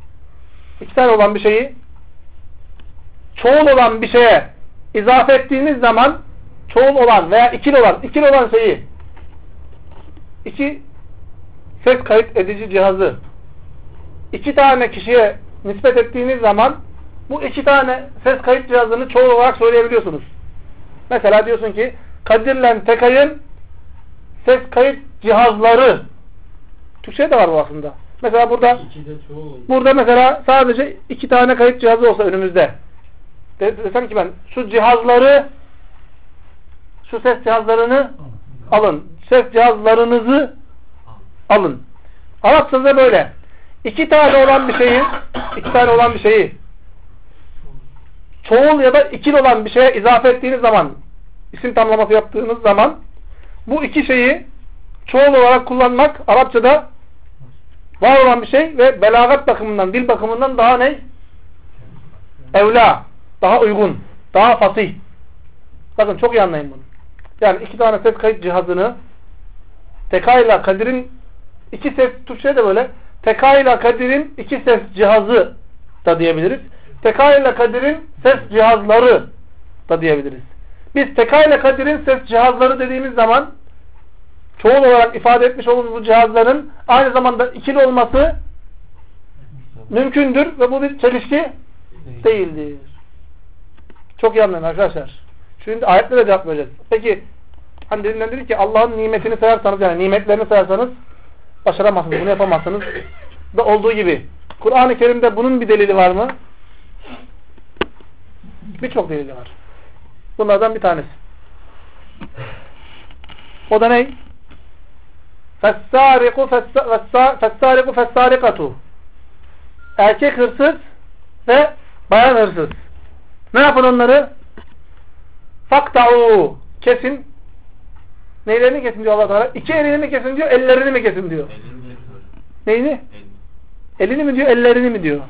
şeyi çoğul olan bir şeye izafe ettiğiniz zaman çoğul olan veya ikili olan şeyi iki ses kayıt edici cihazı iki tane kişiye nispet ettiğiniz zaman bu iki tane ses kayıt cihazını çoğul olarak söyleyebiliyorsunuz. Mesela diyorsun ki Kadir'le Tekay'ın ses kayıt cihazları. Türkçe'de de var bu aslında. Mesela burada mesela sadece iki tane kayıt cihazı olsa önümüzde. Desem ki ben şu cihazları, şu ses cihazlarını alın. Ses cihazlarınızı alın. Arapçada böyle. İki tane olan bir şeyi çoğul ya da ikili olan bir şeye izafe ettiğiniz zaman, isim tamlaması yaptığınız zaman bu iki şeyi çoğul olarak kullanmak Arapçada var olan bir şey ve belagat bakımından, dil bakımından daha ne? Evla, daha uygun, daha fasih. Bakın çok iyi anlayın bunu. Yani iki tane ses kayıt cihazını Tekayla Kadir'in iki ses, Türkçe'de de böyle Tekayla Kadir'in iki ses cihazı da diyebiliriz. Tekayla Kadir'in ses cihazları da diyebiliriz. Biz Tekayla Kadir'in ses cihazları dediğimiz zaman çoğul olarak ifade etmiş olduğumuz bu cihazların aynı zamanda ikili olması mümkündür ve bu bir çelişki değildir. Çok iyi anlayın arkadaşlar. Şimdi ayetlere cevap vereceğiz. Peki hani dedik ki Allah'ın nimetini sayarsanız yani nimetlerini sayarsanız başaramazsınız, bunu yapamazsınız da olduğu gibi Kur'an-ı Kerim'de bunun bir delili var mı? Birçok delili var. Bunlardan bir tanesi. O da ne? فَالسَّارِقُ فَالسَّارِقَةُ Erkek hırsız ve bayan hırsız. Ne yapın onları? فَقْتَعُوا Kesin. Neylerini kesin diyor Allah Teala? İki elini mi kesin diyor, ellerini mi kesin diyor? Neyini? Elini mi diyor, ellerini mi diyor?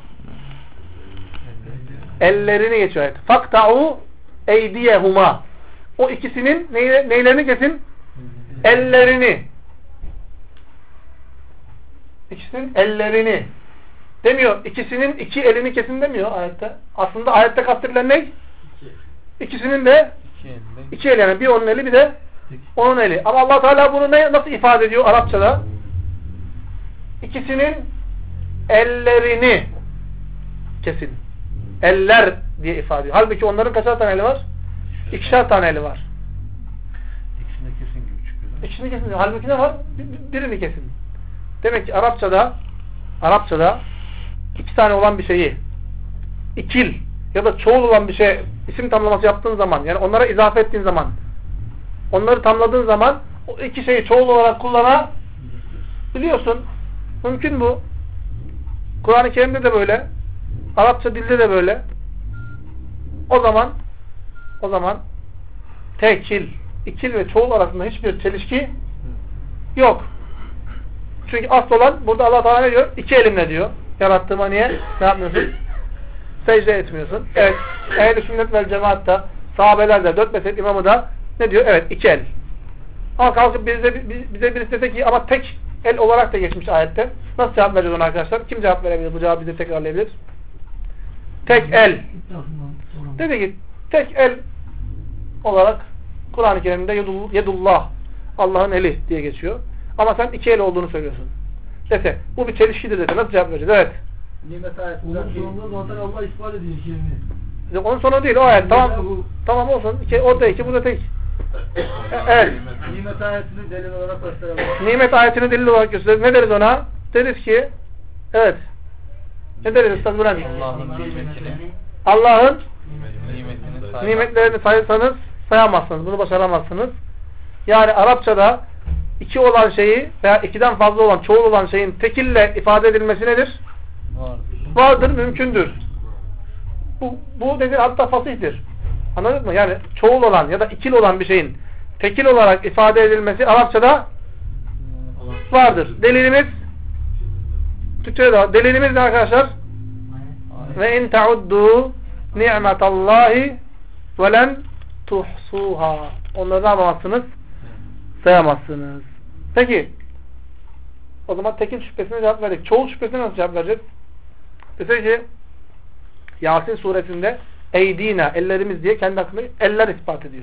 Ellerini geçiyor ayet. فَقْتَعُوا اَيْدِيَهُمَا O ikisinin neylerini kesin? Ellerini. İkisinin ellerini. Demiyor. İkisinin iki elini kesin demiyor ayette. Aslında ayette kastedilen ne? İkisinin de İki el yani bir onun eli bir de onun eli. Ama Allah Teala bunu nasıl ifade ediyor Arapçada? İkisinin ellerini kesin. Eller diye ifade ediyor. Halbuki onların kaçar tane eli var? İkişer tane eli var. İkisini kesin gibi çıkıyor. İkisini kesin. Halbuki ne var? Birini kesin. Demek ki Arapçada iki tane olan bir şeyi ikil ya da çoğul olan bir şey isim tamlaması yaptığın zaman, yani onlara izafe ettiğin zaman, onları tamladığın zaman o iki şeyi çoğul olarak kullanabiliyorsun. Mümkün bu. Kur'an-ı Kerim'de de böyle. Arapça dilde de böyle. O zaman tekil, ikil ve çoğul arasında hiçbir çelişki yok. Çünkü asıl olan burada Allah Teala ne diyor? İki elimle diyor. Yarattığıma niye? Ne yapmıyorsun? Secde etmiyorsun. Evet. Ehl-i sünnet vel cemaatta, sahabeler de, 4 mezhep imamı da ne diyor? Evet, iki el. Ama kalkıp bize birisi dese ki ama tek el olarak da geçmiş ayette. Nasıl cevap vereceğiz ona arkadaşlar? Kim cevap verebilir? Bu cevabı bize tekrarlayabilir. Tek el. Dedi ki tek el olarak Kur'an-ı Kerim'de yedullah, Allah'ın eli diye geçiyor. Ama sen iki el olduğunu söylüyorsun. Dese, bu bir çelişkidir dese nasıl cevap vereceğiz? Evet. Nimet ayetinden sonunda zaten Allah ispat ediyor işlerini. Onun sonu değil o ayet. Tamam olsun. Orada iki, burada tek. Evet. Nimet ayetini delil olarak gösterelim. Nimet ayetini delil olarak gösterelim. Ne deriz ona? Deriz ki evet. Ne deriz Üstad Bülent? Allah'ın nimetlerini sayarsanız sayamazsınız. Bunu başaramazsınız. Yani Arapçada iki olan şeyi veya ikiden fazla olan, çoğul olan şeyin tekille ifade edilmesi nedir? Vardır, mümkündür. Bu nedir? Hatta fasihtir. Anladın mı? Yani çoğul olan ya da ikil olan bir şeyin tekil olarak ifade edilmesi Arapçada vardır. Delilimiz Türkçe'de de var. Delilimiz ne arkadaşlar? Ve in ta'uddu ni'metallahi ve len tuhsuha. Onları ne yapamazsınız? Sayamazsınız. Peki o zaman tekil şüphesine cevap verdik. Çoğul şüphesine nasıl cevap vereceğiz? Mesela ki Yasin suresinde eydina, ellerimiz diye kendi hakkında eller ispat ediyor.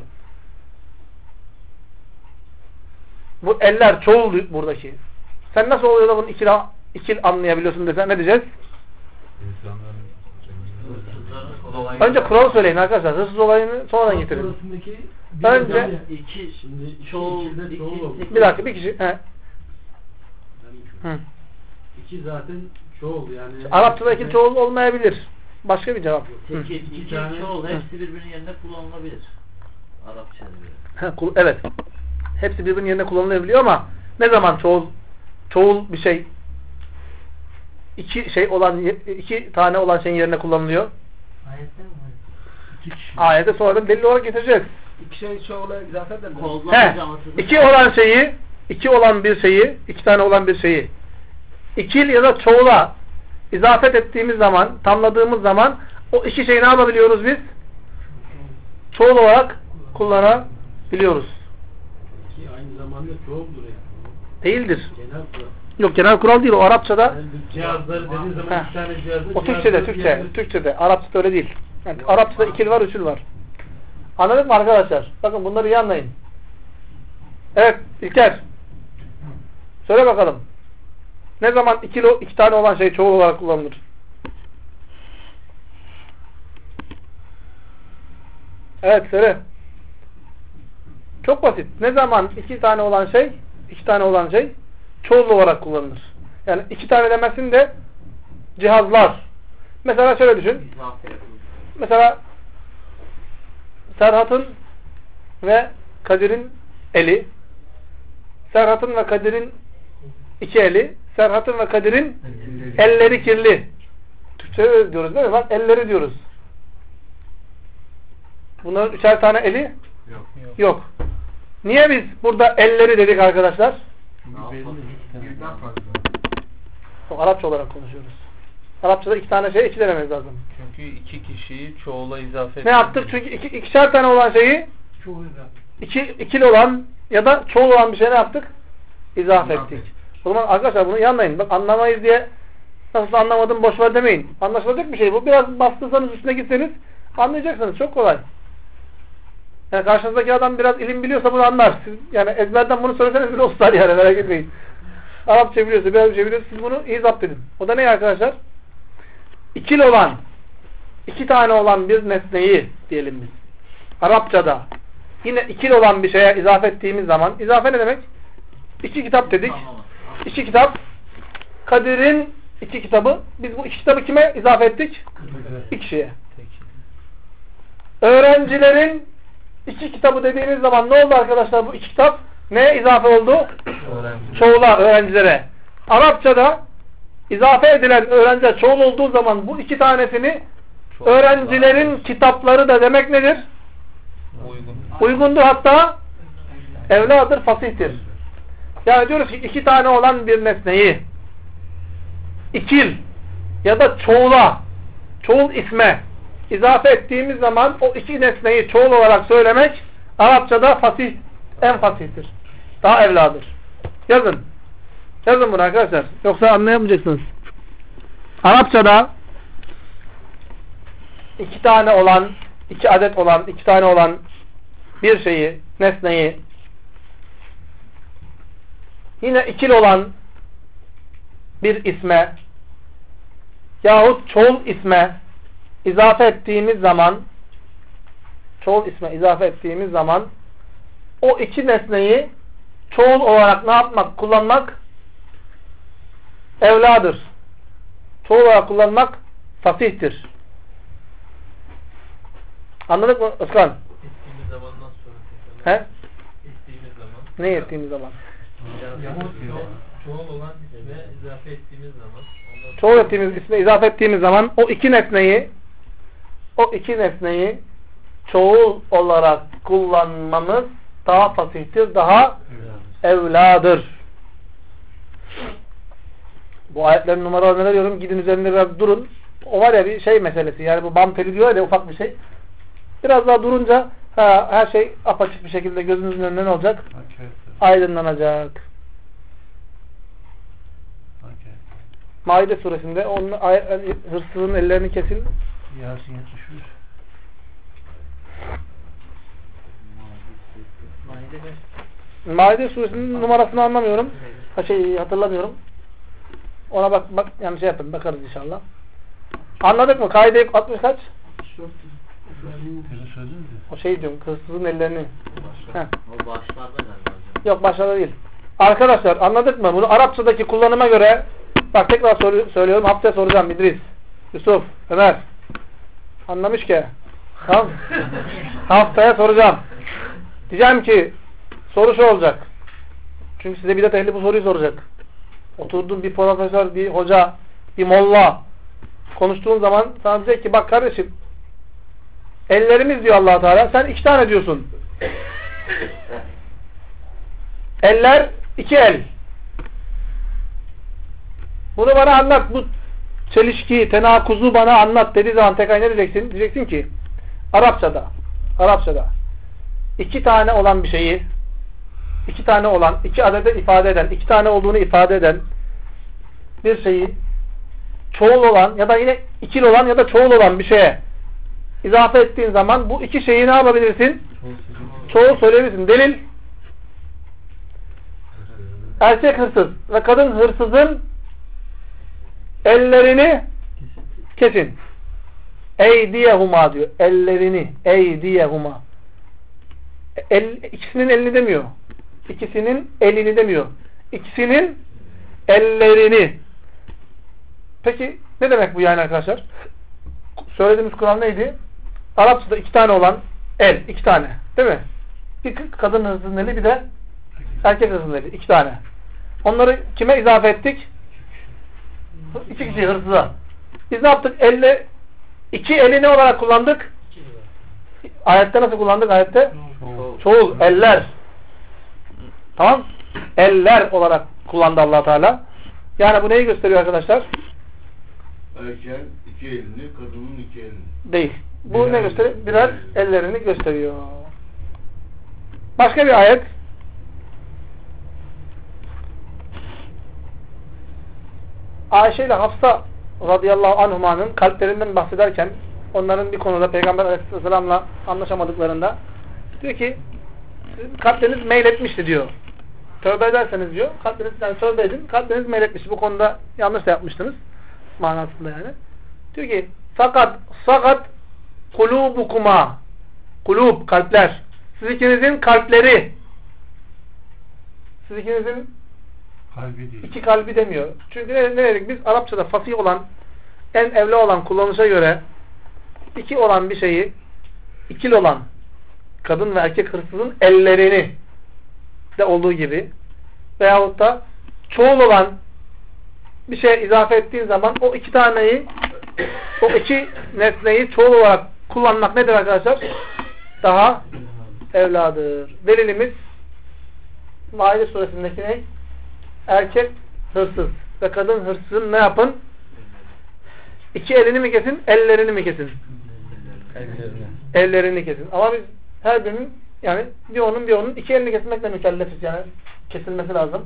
Bu eller çoğul buradaki. Sen nasıl oluyor da bunu ikil anlayabiliyorsun desen ne diyeceğiz? Önce kuralı söyleyin arkadaşlar. Hırsız olayını sonradan getirin. Önce bir dakika bir kişi. İki zaten çoğul yani. Arapçada ikil çoğul olmayabilir. Başka bir cevap. İki çoğul hepsi birbirinin yerine kullanılabilir. Arapçada göre. Evet. Hepsi birbirinin yerine kullanılabiliyor ama ne zaman çoğul bir şey iki tane olan şeyin yerine kullanılıyor? Ayette mi var? Ayette sonradan delil olarak getireceğiz. İki şey çoğula izafe eder mi? İki olan bir şeyi, iki tane olan bir şeyi ikil ya da çoğula izafet ettiğimiz zaman, tamladığımız zaman o iki şeyi ne yapabiliyoruz biz? Çoğul olarak kullanabiliyoruz. Ki aynı zamanda çoğuldur yani. Değildir. Genel kural. Yok genel kural değil o Arapçada. Yani cihazları dediğin zaman iki tane cihazda. O Türkçe'de. Arapçada öyle değil. Yani Arapçada ikil var, üçül var. Anladın mı arkadaşlar? Bakın bunları iyi anlayın. Evet İlker. Söyle bakalım. Ne zaman iki tane olan şey çoğul olarak kullanılır? Evet söyle. Çok basit. Ne zaman iki tane olan şey çoğul olarak kullanılır. Yani iki tane demesin de cihazlar. Mesela şöyle düşün. Mesela Serhat'ın ve Kadir'in eli, Serhat'ın ve Kadir'in iki eli, Serhat'ın ve Kadir'in elleri kirli. Türkçe diyoruz değil mi? Bak elleri diyoruz. Bunların üçer tane eli yok. Niye biz burada elleri dedik arkadaşlar? Arapça olarak konuşuyoruz. Arapçada iki tane şey iki denememiz lazım. Çünkü iki kişiyi çoğula izafe ne yaptık? Çünkü ikişer tane olan şeyi ikili olan ya da çoğul olan bir şey ne yaptık? İzafe ettik. O zaman arkadaşlar bunu iyi anlayın. Bak anlamayız diye nasıl anlamadım boşver demeyin. Anlaşılacak bir şey bu. Biraz bastırsanız üstüne gitseniz anlayacaksınız. Çok kolay. Yani karşınızdaki adam biraz ilim biliyorsa bunu anlar. Siz yani ezberden bunu söyleseniz bile ustar yani, merak etmeyin. Arapça biliyorsa, biraz bir şey biliyorsa siz bunu iyi zapt edin. O da ne arkadaşlar? İkili olan, iki tane olan bir nesneyi diyelim biz. Arapçada yine ikili olan bir şeye izafe ettiğimiz zaman, izafe ne demek? İki kitap dedik. İki kitap. Kadir'in iki kitabı. Biz bu iki kitabı kime izafe ettik? Bir kişiye. Öğrencilerin iki kitabı dediğimiz zaman ne oldu arkadaşlar? Bu iki kitap neye izafe oldu? Çoğula, öğrencilere. Arapçada izafe edilen öğrenciler çoğul olduğu zaman bu iki tanesini öğrencilerin kitapları da demek nedir? Uygundur, hatta evladır, fasihtir. Yani diyoruz ki iki tane olan bir nesneyi ikil ya da çoğula, çoğul isme izafe ettiğimiz zaman o iki nesneyi çoğul olarak söylemek Arapçada fasih, en fasihtir. Daha evladır. Yazın. Yazın bunu arkadaşlar. Yoksa anlayamayacaksınız. Arapçada iki tane olan, iki adet olan, iki tane olan bir şeyi, nesneyi yine ikili olan bir isme yahut çoğul isme izafe ettiğimiz zaman o iki nesneyi çoğul olarak ne yapmak, kullanmak evladır. Çoğul olarak kullanmak fasihtir. Anladık mı Özkan? Ettiğimiz zamandan sonra. He? Ettiğimiz zaman. Ne ettiğimiz zaman? Çoğul olan isme izafe ettiğimiz zaman. Çoğul ettiğimiz isme izafe ettiğimiz zaman o iki nesneyi çoğul olarak kullanmamız daha fasihtir, daha evladır. Bu ayetlerin numaralarını veriyorum. Gidin üzerinde biraz durun. O var ya bir şey meselesi. Yani bu bam teli diyor ya, ufak bir şey. Biraz daha durunca her şey apaçık bir şekilde gözünüzün önüne ne olacak? Aydınlanacak. Maide suresinde hırsızın ellerini kesin. Yasin 71. Maide suresinin numarasını anlamıyorum. Hatırlamıyorum. Ona bak yani şey yapın, bakarız inşallah. Anladık mı? Kaide 60 kaç? O şey diyorum, hırsızın ellerini. O başlarda galiba. Yok, başlarda değil. Arkadaşlar anladık mı? Bunu Arapçadaki kullanıma göre bak tekrar söylüyorum. Haftaya soracağım. İdris, Yusuf, Ömer. Anlamış ki. Tamam. Haftaya soracağım. Diyeceğim ki soru şu olacak. Çünkü size bidat ehli bu soruyu soracak. Oturdun bir profesör, bir hoca, bir molla konuştuğun zaman sana diyecek ki bak kardeşim, ellerimiz diyor Allah Teala. Sen iki tane diyorsun. Eller, iki el. Bunu bana anlat. Bu çelişkiyi, tenakuzu bana anlat dediği zaman tekrar ne diyeceksin? Diyeceksin ki Arapçada iki tane olan bir şeyi, iki tane olan, iki adede ifade eden, iki tane olduğunu ifade eden bir şeyi çoğul olan ya da yine ikili olan ya da çoğul olan bir şeye izafe ettiğin zaman bu iki şeyi ne yapabilirsin? Çoğul söyleyebilirsin. Delil: erkek hırsız ve kadın hırsızın ellerini kesin. Eydiyehuma diyor. Ellerini. Eydiyehuma. İkisinin elini demiyor. İkisinin elini demiyor. İkisinin ellerini. Peki ne demek bu yani arkadaşlar? Söylediğimiz Kur'an neydi? Arapçada iki tane olan el. İki tane. Değil mi? Bir kadın hırsızın eli, bir de erkek hırsızın eli. İki tane. Onları kime izafe ettik? İki kişi hırsıza. Biz ne yaptık? İki eli ne olarak kullandık? Ayette nasıl kullandık? Ayette? Çoğul. Eller. Tamam? Eller olarak kullandı Allah Teala. Yani bu neyi gösteriyor arkadaşlar? Erkeğin iki elini, kadının iki elini. Değil. Bu ne gösteriyor? Birer ellerini gösteriyor. Başka bir ayet. Ayşe ile Hafsa radıyallahu anhuma'nın kalplerinden bahsederken onların bir konuda Peygamber aleyhisselamla anlaşamadıklarında Diyor ki kalpleriniz meyletmişti diyor. Tövbe ederseniz diyor. Kalpleriniz, yani tövbe edin. Kalpleriniz meyletmişti. Bu konuda yanlış da yapmıştınız. Manasında yani. Diyor ki sakat kulubukuma. Kulub, kalpler. Siz ikinizin kalpleri. Siz ikinizin Kalbi değil. iki kalbi demiyor. Çünkü ne dedik biz? Arapçada fasih olan, en evli olan kullanışa göre iki olan bir şeyi, ikili olan kadın ve erkek hırsızın ellerini de olduğu gibi veyahut da çoğul olan bir şeye izafe ettiğin zaman o iki taneyi, o iki nesneyi çoğul olarak kullanmak nedir arkadaşlar? Daha evladır. Delilimiz Maide suresindeki ne? Erkek hırsız ve kadın hırsızın ne yapın? İki elini mi kesin, ellerini mi kesin? Ellerini. Ellerini kesin. Ama biz her birinin yani bir onun iki elini kesmekle mükellefiz. Yani kesilmesi lazım.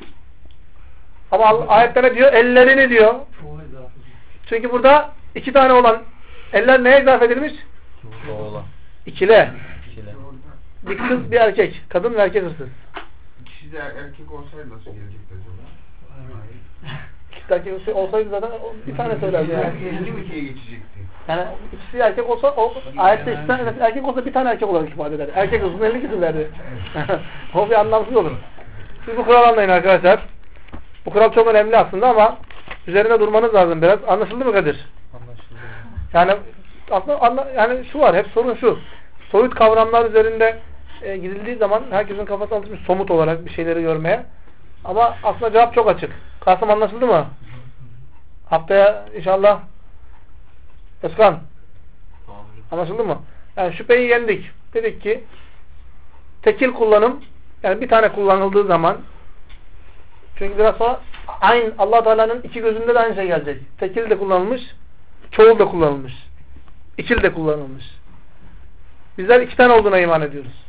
Ama ayette ne diyor? Ellerini diyor. Çünkü burada iki tane olan eller neye izafe edilmiş? Çoğula. İkile. İkile. Bir kız bir erkek. Kadın ve erkek hırsız. İkisi de erkek olsaydı nasıl gelecekti acaba? İkisi de erkek olsaydı zaten bir tane söylerdi yani. Erkek mi ikiye geçecekti? Yani ikisi erkek olsa o ayette iki tane erkek olsa bir tane erkek olarak ifade eder. Erkek hırsızın elini kesilirdi. O bir anlamsız olur. Siz bu kural anlayın arkadaşlar. Bu kural çok önemli aslında ama üzerinde durmanız lazım biraz. Anlaşıldı mı Kadir? Anlaşıldı. Yani aslında yani şu var, hep sorun şu. Soyut kavramlar üzerinde gidildiği zaman herkesin kafası alışmış somut olarak bir şeyleri görmeye. Ama aslında cevap çok açık. Kasım anlaşıldı mı? Haftaya inşallah Özkan. Anlaşıldı mı? Yani şüpheyi yendik. Dedik ki tekil kullanım, yani bir tane kullanıldığı zaman, çünkü biraz sonra aynı Allah Teala'nın iki gözünde de aynı şey gelecek. Tekil de kullanılmış, çoğul da kullanılmış. İkil de kullanılmış. Bizler iki tane olduğuna iman ediyoruz.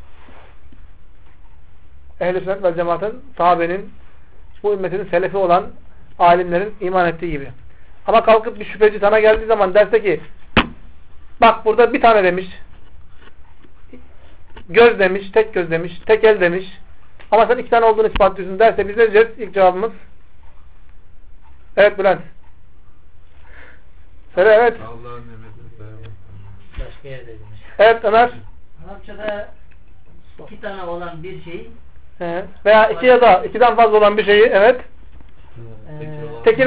Ehl-i sünnet ve cemaatin, sahabenin, bu ümmetin selefi olan alimlerin iman ettiği gibi. Ama kalkıp bir şüpheci sana geldiği zaman derse ki bak burada bir tane demiş, göz demiş, tek göz demiş, tek el demiş ama sen iki tane olduğunu ispatlıyorsun derse biz ne diyeceğiz? İlk cevabımız evet Bülent. Söyle evet. Allah'ın nimetini sayamazsın. Başka yerde demiş. Evet Ömer. Arapçada iki tane olan bir şey Evet. Veya iki ya da ikiden fazla olan bir şeyi evet tekil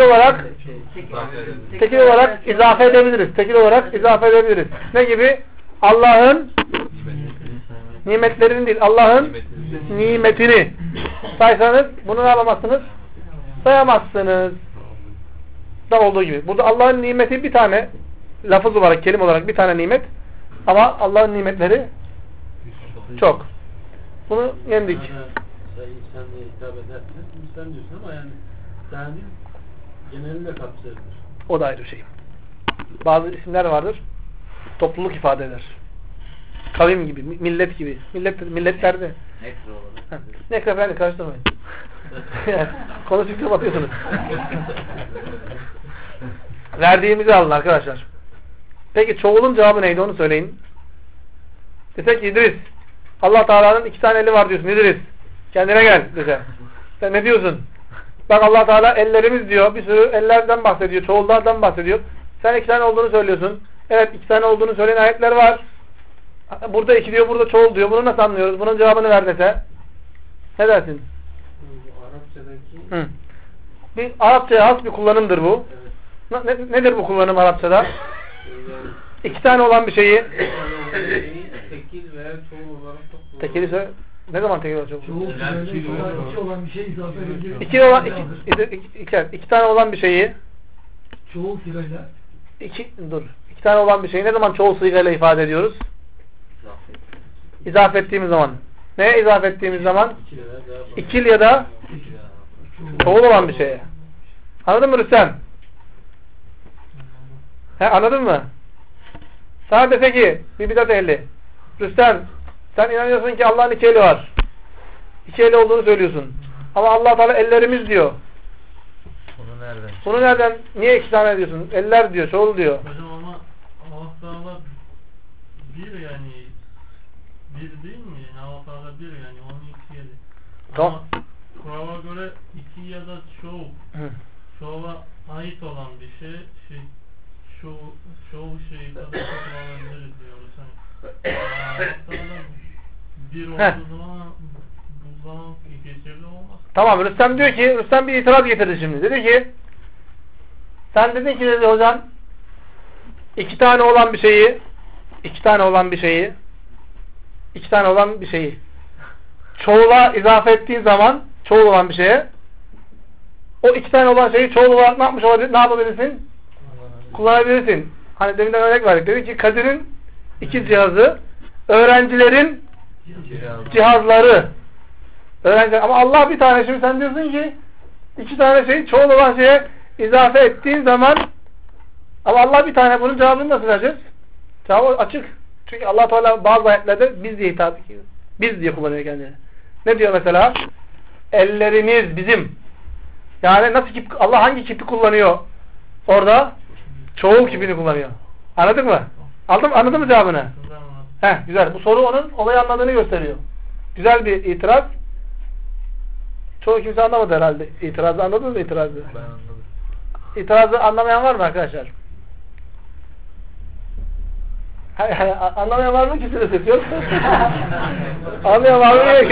olarak izafe edebiliriz. Tekil olarak izafe edebiliriz. Ne gibi? Allah'ın nimetlerini değil, Allah'ın nimetini saysanız bunu ne alamazsınız? Sayamazsınız. Da olduğu gibi. Burada Allah'ın nimeti bir tane, lafız olarak, kelime olarak bir tane nimet ama Allah'ın nimetleri çok. Bunu yendik. Sen diye hitap edersen sen diyorsun ama yani sen değil genelinde kapsayabilir. O da ayrı bir şey. Bazı isimler vardır. Topluluk ifade eder. Kavim gibi, millet gibi. Milletlerde. Nekro olarak. Nekre falan karıştırmayın. Konuştukça batıyorsunuz. Verdiğimizi alın arkadaşlar. Peki çoğulun cevabı neydi onu söyleyin. Desek İdris. Allah Teala'nın iki tane eli var diyorsun İdris. Kendine gel dese. Sen ne diyorsun? Bak Allah Teala ellerimiz diyor. Bir sürü ellerden bahsediyor. Çoğullardan bahsediyor. Sen iki tane olduğunu söylüyorsun. Evet iki tane olduğunu söyleyen ayetler var. Burada iki diyor. Burada çoğul diyor. Bunu nasıl anlıyoruz? Bunun cevabını ver dese. Ne dersin? Arapçadaki Bir Arapçaya has bir kullanımdır bu. evet. Nedir bu kullanım Arapçada? İki tane olan bir şeyi tekil veya çoğul olarak da kullanılır. tekili söyle. Ne zaman tekil olacak? Çoğul iki olan bir şey izafe ediyor. İki tane olan bir şeyi Çoğul sırayla. İki tane olan bir şeyi ne zaman çoğul sıygayla ifade ediyoruz? İzafe ettiğimiz zaman. Neye izafe ettiğimiz zaman? İkil ya da çoğul olan bir şeye. Anladın mı Rüstem? Anladın mı? Sana dese ki bir bidat ehli Rüstem sen inanıyorsun ki Allah'ın iki eli var. İki eli olduğunu söylüyorsun. Ama Allah Teala ellerimiz diyor. Bunu nereden? Niye iki tane diyorsun? Eller diyor, çoğul diyor. Hocam ama Allah Teala bir yani bir değil mi? Yani Allah Teala bir yani onun iki yeri. Tamam. Ama Kur'an'a göre iki ya da çoğula ait olan bir şey çoğu şeyi kadar kullanabiliriz diyoruz. Hani Allah Teala bir olduğu zaman bu zaman geçerli olmaz. Tamam, Rüstem diyor ki, Rüstem bir itiraz getirdi şimdi. Dedi ki, sen dedin ki dedi hocam, iki tane olan bir şeyi çoğula izafe ettiğin zaman, çoğul olan bir şeye, o iki tane olan şeyi çoğul olarak ne yapmış olabilir, ne yapabilirsin? Kullanabilirsin. Hani deminden örnek verdik. Dedi ki Kadir'in iki cihazı, öğrencilerin cihazları. Öğrenciler. Ama Allah bir tane, şimdi sen diyorsun ki iki tane şeyi çoğul olan şeye izafe ettiğin zaman, ama Allah bir tane, bunun cevabını nasıl vereceğiz? Cevabı açık. Çünkü Allah Teala bazı ayetlerde biz diye hitap ediyor. Biz diye kullanıyor kendini. Ne diyor mesela? Elleriniz bizim. Yani nasıl ki Allah hangi kipi kullanıyor? Orada çoğul kipini kullanıyor. Anladın mı? Anladın mı cevabını? Güzel. Bu soru onun olayı anladığını gösteriyor. Güzel bir itiraz. Çoğu kimse anlamadı herhalde. İtirazı anladınız mı itirazı? Ben anladım. İtirazı anlamayan var mı arkadaşlar? Anlamayan var mı? Kimse de ses yok. Anlayan var mı?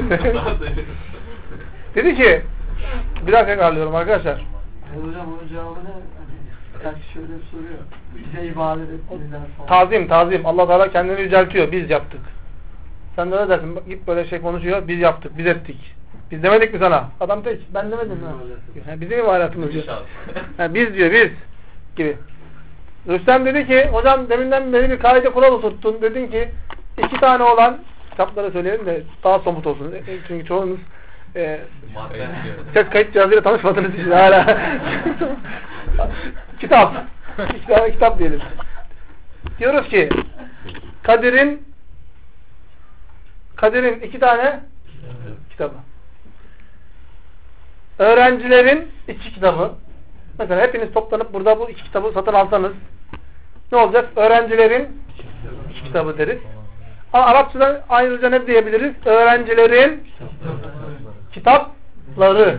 Dedi ki, bir dakika kalıyorum arkadaşlar. Hocam onun cevabı ne? Hani şöyle soruyor. Bize ibadet ettiğinden sonra. Tazim. Allah Teala kendini yüceltiyor. Biz yaptık. Sen de ne dersin? Git böyle şey konuşuyor. Biz yaptık. Biz ettik. Biz demedik mi sana? Adam tek. Ben demedim mi? Bizim ibaretimiz diyor. Biz diyor. Biz. Gibi. Rüstem dedi ki, hocam deminden beri bir kaide kural oturttun. Dedin ki iki tane olan, kitapları söyleyelim de daha somut olsun. Çünkü çoğunuz ses kayıt cihazıyla tanışmadınız için hala. Kitap diyelim. Diyoruz ki Kadir'in iki tane kitabı. Öğrencilerin iki kitabı. Mesela hepiniz toplanıp burada bu iki kitabı satın alsanız ne olacak? Öğrencilerin iki kitabı deriz. Ama Arapçadan ayrıca ne diyebiliriz? Öğrencilerin kitapları.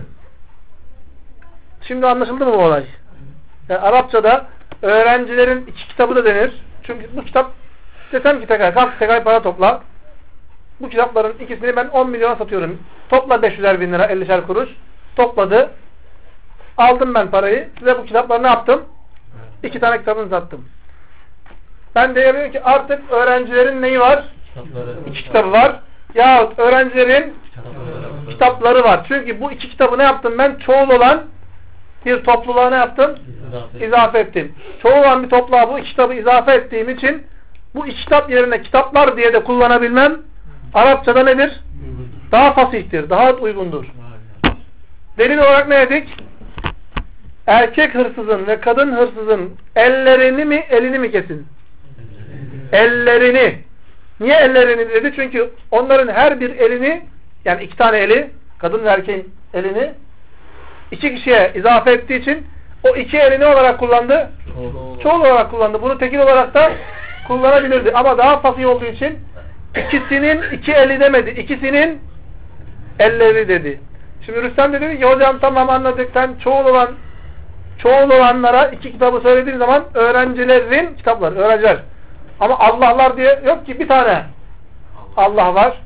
Şimdi anlaşıldı mı bu olay? Yani Arapçada öğrencilerin iki kitabı da denir. Çünkü bu kitap desem ki tekrar para topla. Bu kitapların ikisini ben 10 milyona satıyorum. Topla 500'er bin lira, 50'şer kuruş. Topladı. Aldım ben parayı. Size bu kitapları ne yaptım? İki tane kitabını sattım. Ben diyebilirim ki artık öğrencilerin neyi var? İki kitabı var. Yahut öğrencilerin kitapları var. Çünkü bu iki kitabı ne yaptım ben? Çoğul olan bir topluluğa ne yaptım? İzafe ettim. Çoğul olan bir topluluğa bu iki kitabı izafe ettiğim için bu iki kitap yerine kitaplar diye de kullanabilmem Arapçada nedir? Daha fasihtir, daha uygundur. Delil olarak ne dedik? Erkek hırsızın ve kadın hırsızın elini mi kesin? Ellerini. Niye ellerini dedi? Çünkü onların her bir elini, yani iki tane eli, kadın ve erkeğin elini iki kişiye izafe ettiği için o iki elini olarak kullandı? Çoğul olarak kullandı. Bunu tekil olarak da kullanabilirdi. Ama daha fasih olduğu için ikisinin iki eli demedi. İkisinin elleri dedi. Şimdi Rüstem de dedi ki hocam tamam anladık. Sen çoğul olanlara iki kitabı söylediğin zaman öğrencilerin kitapları, öğrenciler. Ama Allah'lar diye yok ki, bir tane Allah var.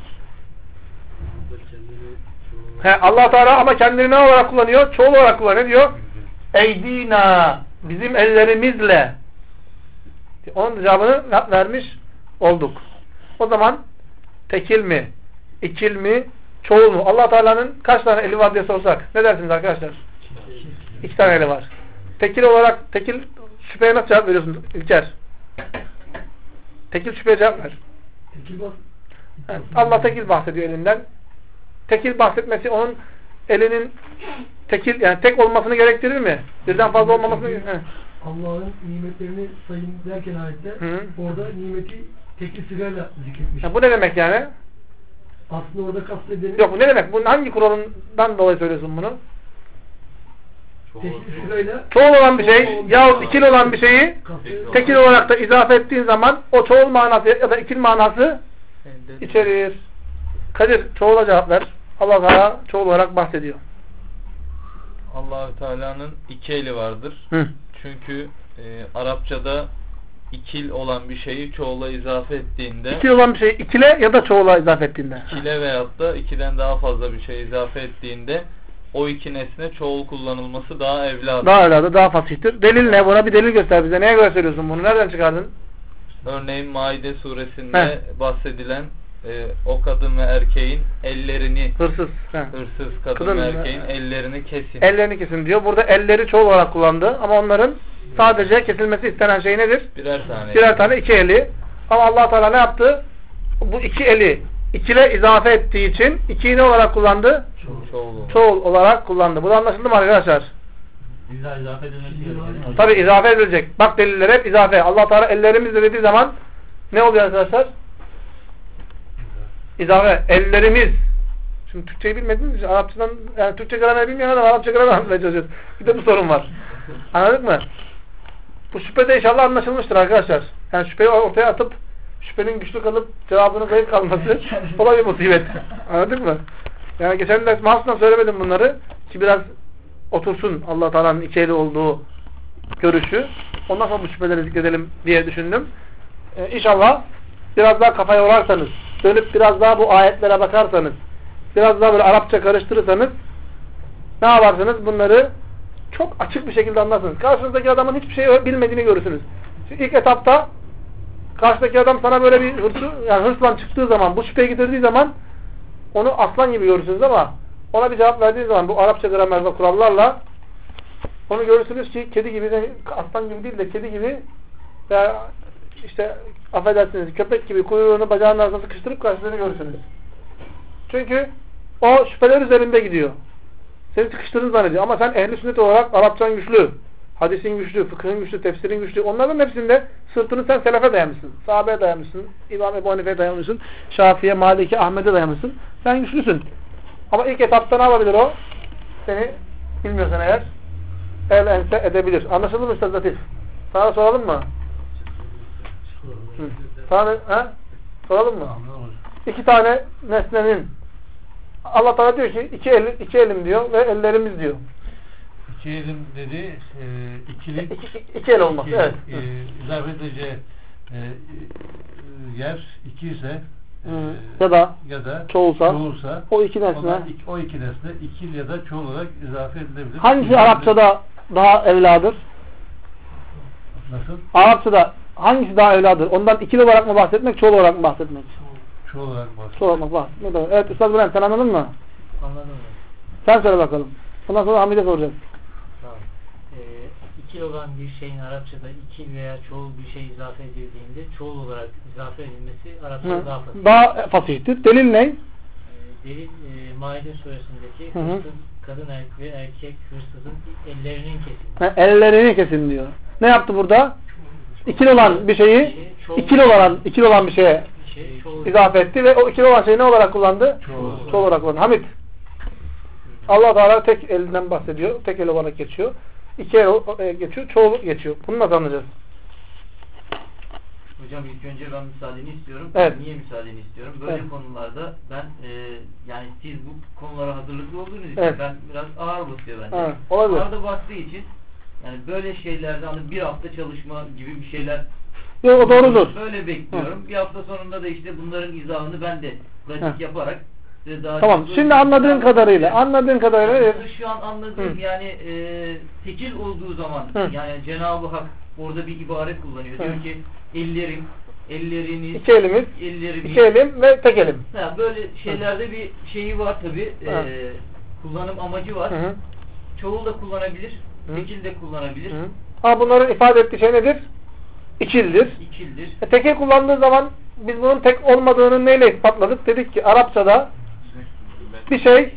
Allah Teala ama kendini ne olarak kullanıyor? Çoğul olarak kullanıyor. Diyor eydina, bizim ellerimizle. Onun cevabını vermiş olduk. O zaman tekil mi, ikil mi, çoğul mu? Allah Teala'nın kaç tane eli var diye sorsak ne dersiniz arkadaşlar? İki tane eli var. Tekil olarak, tekil şüpheye nasıl cevap veriyorsun İlker? Tekil şüpheye cevap ver. Yani Allah tekil bahsediyor elinden. Tekil bahsetmesi onun elinin tekil, yani tek olmasını gerektirir mi? Birden fazla olmamasını gerektirir mi? Allah'ın nimetlerini sayın derken ayette orada nimeti tekil sırayla zikretmiş. Bu ne demek yani? Aslında orada kastedeni... Yok, bu ne demek? Bunun hangi kuralından dolayı söylüyorsun bunu? Tekil sırayla... Çoğul olan bir şey yahut ikil olan bir şeyi tekil olarak da izafe ettiğin zaman o çoğul manası ya da ikil manası içerir. Kadir çoğula cevap ver. Allah Teala çoğul olarak bahsediyor. Allah-u Teala'nın iki eli vardır. Hı. Çünkü Arapçada ikil olan bir şeyi çoğula izafe ettiğinde, İkili olan bir şey ikile ya da çoğula izafe ettiğinde. ikile veyahut da ikiden daha fazla bir şey izafe ettiğinde o iki nesne çoğul kullanılması daha evladır. Daha evladı, daha fasihtir. Delil ne? Buna bir delil göster bize. Neye göre söylüyorsun bunu? Nereden çıkardın? Örneğin Maide suresinde bahsedilen o kadın ve erkeğin ellerini, Hırsız. hırsız kadın ve erkeğin ellerini kesin. Ellerini kesin diyor. Burada elleri çoğul olarak kullandı. Ama onların sadece kesilmesi istenen şey nedir? Birer tane iki eli. Ama Allah Teala ne yaptı? Bu iki eli ikile izafe ettiği için ikiyi ne olarak kullandı? Çoğul olarak kullandı. Bu da anlaşıldı mı arkadaşlar? İzafe edilmesi gerekiyor. Tabi izafe edilecek. Bak deliller hep izafe. Allah Teala ellerimizle dediği zaman ne oluyor arkadaşlar? İzafe. Ellerimiz. Şimdi Türkçeyi bilmediniz mi? Arapçadan, yani Türkçe gramer bilmeyen adam Arapça gramer anlatmaya çalışıyoruz. Bir de bu sorun var. Anladık mı? Bu şüphe de inşallah anlaşılmıştır arkadaşlar. Yani şüpheyi ortaya atıp şüphenin güçlü kalıp cevabının zayıf kalması o da bir musibet. Anladık mı? Yani geçen ders mahsusla söylemedim bunları ki biraz otursun Allah Teala'nın iki eli olduğu görüşü. Ondan sonra bu şüpheleri zikredelim diye düşündüm. İnşallah biraz daha kafaya yorarsanız, dönüp biraz daha bu ayetlere bakarsanız, biraz daha böyle Arapça karıştırırsanız ne yaparsınız? Bunları çok açık bir şekilde anlarsınız. Karşınızdaki adamın hiçbir şey bilmediğini görürsünüz. Şimdi ilk etapta karşıdaki adam sana böyle bir hırsla çıktığı zaman, bu şüpheyi getirdiği zaman onu aslan gibi görürsünüz ama ona bir cevap verdiği zaman bu Arapça gramer ve kurallarla onu görürsünüz ki kedi gibi de, aslan gibi değil de kedi gibi veya işte affedersiniz köpek gibi kuyruğunu bacağının arasına sıkıştırıp karşılığını görürsünüz. Çünkü o şüpheler üzerinde gidiyor. Seni sıkıştırdığını zannediyor. Ama sen ehli sünnet olarak Arapçan güçlü, hadisin güçlü, fıkhın güçlü, tefsirin güçlü. Onların hepsinde sırtını sen selefe dayamışsın. Sahabeye dayamışsın. İmam Ebu Hanife'ye dayamışsın. Şafii'ye, Malik'e, Ahmet'e dayamışsın. Sen güçlüsün. Ama ilk etapta ne yapabilir o? Seni bilmiyorsan eğer el ense edebilir. Anlaşıldı mı Üstad Latif? Sana soralım mı? Sana soralım mı? İki tane nesnenin Allah Teala diyor ki iki elim diyor ve ellerimiz diyor. İki elim dedi ikili iki el olması. Evet. İzafe edeceği yer iki ise ya da çoğulsa o iki nesne ikil ya da çoğul olarak izafe edilebilir. Hangisi Arapçada daha evladır? Nasıl? Arapçada hangisi daha evladır? Ondan ikili olarak mı bahsetmek, çoğul olarak mı bahsetmek? Çoğul olarak bahsetmek. Çoğul olarak bahsetmek. Evet Üstad Bülent sen anladın mı? Anladım. Sen söyle bakalım. Ondan sonra Hamid'e soracağız. Tamam. İkil olan bir şeyin Arapçada ikil veya çoğul bir şey izafe edildiğinde çoğul olarak izafe edilmesi Arapçada daha fasih. Daha fasihtir. Delil ne? Delil Maide suresindeki hırsız kadın ve erkek hırsızın ellerinin kesilmesi. Ellerini kesin diyor. Ne yaptı burada? İkili olan bir şeyi ikili olan bir şeye izafe etti ve o ikili olan şeyi ne olarak kullandı? Çoğul olarak kullandı. Hamid. Allah Teala tek elinden bahsediyor. Tek el olarak geçiyor. İki el geçiyor. Çoğul geçiyor. Bunu nasıl anlayacağız? Hocam ilk önce ben müsaadeni istiyorum. Evet. Niye müsaadeni istiyorum? Böyle konularda ben yani siz bu konulara hazırlıklı olduğunuz için ben biraz ağır basıyor bence. Ağır da bastığı için yani böyle şeylerde hani bir hafta çalışma gibi bir şeyler yok, o doğrudur. Böyle bekliyorum. Bir hafta sonunda da işte bunların izahını ben de pratik yaparak daha tamam. Şimdi anladığın kadarıyla şu an anladığım yani tekil olduğu zaman yani Cenab-ı Hak orada bir ibare kullanıyor. Diyor ki elleriniz, iki elimiz, iki elim ve tek elim. Böyle şeylerde bir şeyi var tabi. Kullanım amacı var. Çoğul da kullanabilir. Tekil de kullanabilir. Ama bunların ifade ettiği şey nedir? İkildir. Tekil kullandığı zaman biz bunun tek olmadığını neyle ispatladık? Dedik ki Arapçada bir şey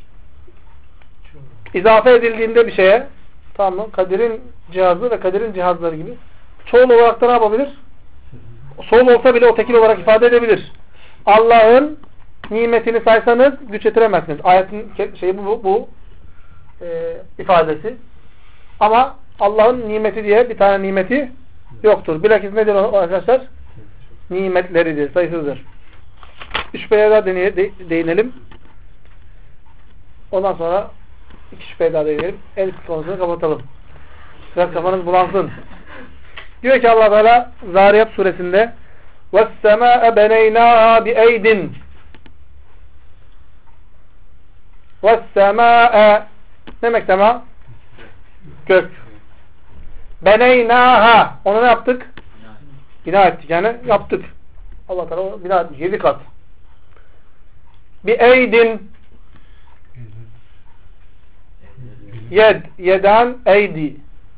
izafe edildiğinde bir şeye, tamam mı? Kadir'in cihazı ve Kadir'in cihazları gibi çoğul olarak da ne yapabilir? Çoğul olsa bile o tekil olarak ifade edebilir. Allah'ın nimetini saysanız güç yetiremezsiniz. Ayetin şeyi bu ifadesi. Ama Allah'ın nimeti diye bir tane nimeti yoktur. Bilakis nedir arkadaşlar? Nimetleridir, sayısızdır. şüpheye daha değinelim. Ondan sonra 2 şüpheye daha değinelim. El konusunu kapatalım. Biraz kafanız bulansın. Diyor ki Allah Teala Zariyat suresinde وَالسَّمَاءَ بَنَيْنَاهَا بِاَيْدٍ وَالسَّمَاءَ ne demek sema? Gök. بَنَيْنَاهَا onu ne yaptık? Bina ettik yani yaptık. Allah Teala bina etmiş. 7 kat. بِاَيْدٍ Yedan eydi.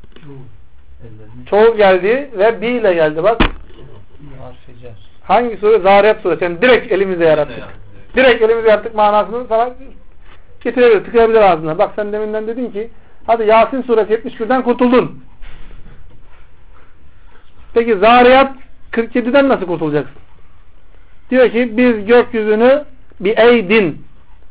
Çoğul geldi ve bi ile geldi bak. Hangi sure? Zariyat suresi. Yani direkt elimizle yarattık. Direkt elimizle yarattık manasını sana getirebilir, tıkayabilir ağzına. Bak sen deminden dedin ki hadi Yasin suresi 71'den kurtuldun. Peki Zariyat 47'den nasıl kurtulacaksın? Diyor ki biz gökyüzünü bir eydin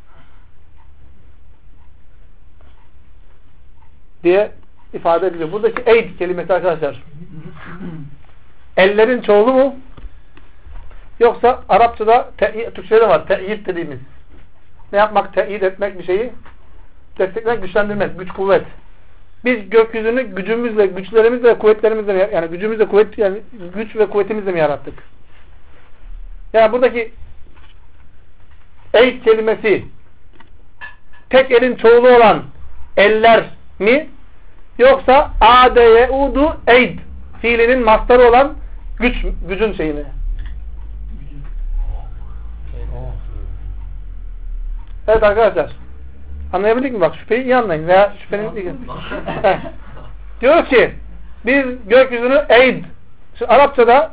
diye ifade ediliyor. Buradaki eyd kelimesi arkadaşlar ellerin çoğulu mu? Yoksa Arapçada, Türkçe'de var. Te'yid dediğimiz. Ne yapmak? Te'yid etmek bir şeyi. Desteklemek, güçlendirmek. Güç, kuvvet. Biz gökyüzünü gücümüzle, güçlerimizle, kuvvetlerimizle yani gücümüzle, kuvvet yani güç ve kuvvetimizle mi yarattık? Yani buradaki eyd kelimesi tek elin çoğulu olan eller mi? Yoksa A-D-Y-U-D eyd fiilinin mastarı olan gücün şeyi mi? Evet arkadaşlar. Anlayabildik mi? Bak şüpheyi iyi anlayın. Veya şüphenin diyor ki biz gökyüzünü eyd. Şu Arapçada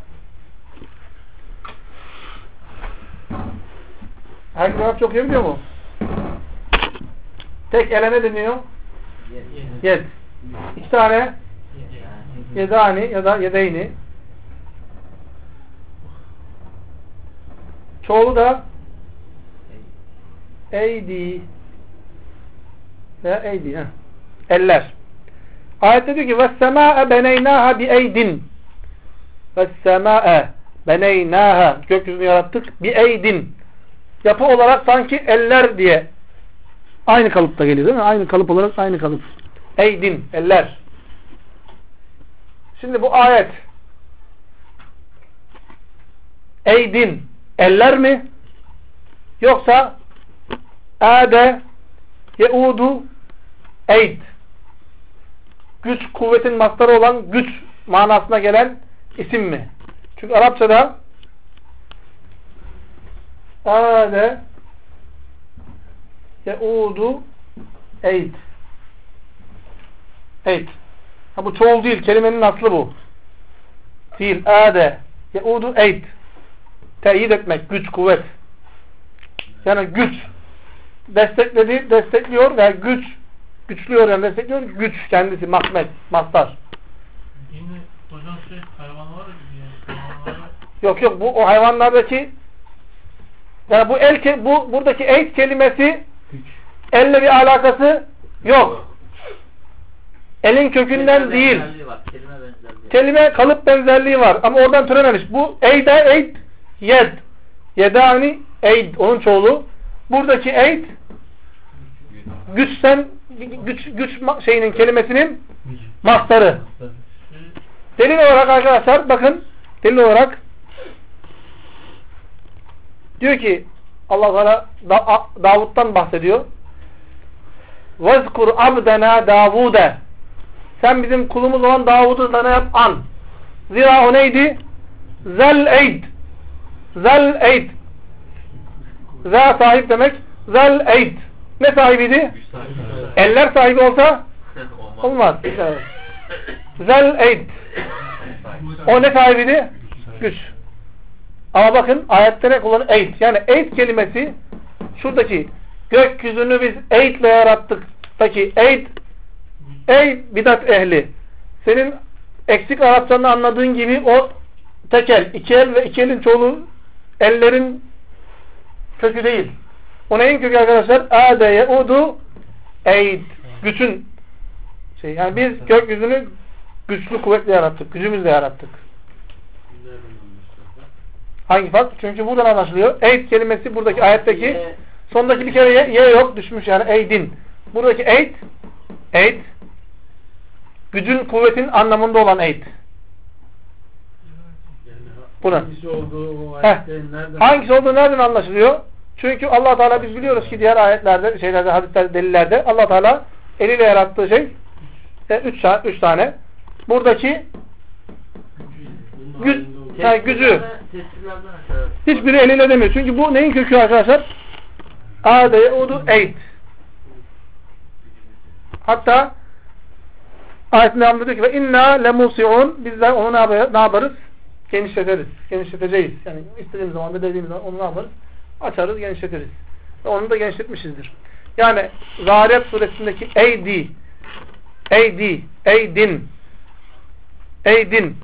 herkes Arapça okuyabiliyor mu? Tek ele ne deniyor? Yed. 2 tane yedani ya da yedeyni. Çoğulu da eydi veya eydi. Eller. Ayette diyor ki وَالسَّمَاءَ بَنَيْنَاهَا بِاَيْدٍ وَالسَّمَاءَ بَنَيْنَاهَا gökyüzünü yarattık. بِاَيْدٍ yapı olarak sanki eller diye aynı kalıpta geliyor değil mi? Aynı kalıp olarak aynı kalıp. Eydin, eller. Şimdi bu ayet eydin, eller mi? Yoksa ade, yeudu, eyd. Güç, kuvvetin mastarı olan güç manasına gelen isim mi? Çünkü Arapçada ade, yeudu, eyd. Eyd. Ha bu çoğul değil. Kelimenin aslı bu. Fiil. Ade. Yeudu eyd. Teyit etmek. Güç, kuvvet. Yani güç. Destekledi, destekliyor veya güç. Güçlüyor yani destekliyor. Güç kendisi. Mahmet. Mastar. Yine hocam hayvanlar gibi yani. Yok. Bu o hayvanlardaki yani bu buradaki eyd kelimesi elle bir alakası yok. Elin kökünden değil. Kelime kalıp benzerliği var. Ama oradan türememiş. Bu eyde eyd yed. Yedani eyd. Onun çoğulu. Buradaki eyd güç şeyinin kelimesinin mastarı. Delil olarak arkadaşlar bakın. Delil olarak diyor ki Allah Teala Davud'dan bahsediyor. وَذْكُرْ عَبْدَنَا دَاوُودَ sen bizim kulumuz olan Davud'u sana yap an. Zira o neydi? Zel eyd. Zel eyd. Za sahip demek. Zel eyd. Ne sahibiydi? Eller sahibi olsa olmaz. Zel eyd. O ne sahibiydi? Güç. Ama bakın ayette ne kullanıyor? Eyd. Yani eyd kelimesi şuradaki gökyüzünü biz eydle yarattık. Peki eyd ey bidat ehli senin eksik Arapçanı anladığın gibi o tek el, 2 el ve 2 elin çoğulu ellerin kökü değil. O neyin kökü arkadaşlar? Ade yeudu eyd. Gücün şey. Yani biz gökyüzünü güçlü kuvvetle yarattık. Gücümüzle yarattık. Hangi fark? Çünkü buradan anlaşılıyor. Eyd kelimesi buradaki ayetteki sondaki bir kere ye yok düşmüş yani eydin. Buradaki eyd gücün kuvvetin anlamında olan eyd. Buna. Hangisi olduğu nereden anlaşılıyor? Çünkü Allah Teala biz biliyoruz ki diğer ayetlerde, şeylerde, hadislerde, delillerde Allah Teala eliyle yarattığı şey üç tane. Buradaki gücü hiçbiri eliyle demiyor. Çünkü bu neyin kökü arkadaşlar? A'de eyd. Hatta ayetin devamında diyor ki ve inna lemusi'un, bizler onu ne yaparız? Genişletiriz. Genişleteceğiz. Yani istediğimiz zaman, dediğimiz zaman onu ne yaparız? Açarız, genişletiriz. Ve onu da genişletmişizdir. Yani Zariyat suresindeki eydin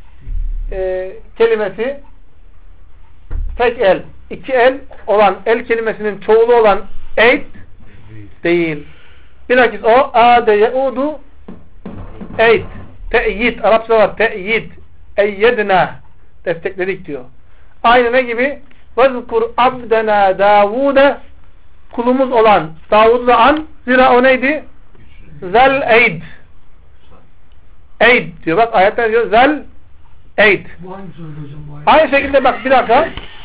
kelimesi tek el, iki el olan, el kelimesinin çoğulu olan eyd değil. Bilakis o a'de yeudu eyd. Te'yid. Arapçada var. Te'yid. Eyyedna. Destekledik diyor. Aynı ne gibi? Vezkur abdena Davud'e, kulumuz olan Davud'u an, zira o neydi? Zel eyd. Eyd diyor. Bak ayette diyor. Zel eyd. Bu hangi soruda hocam bu ayet? Aynı şekilde bak bir dakika.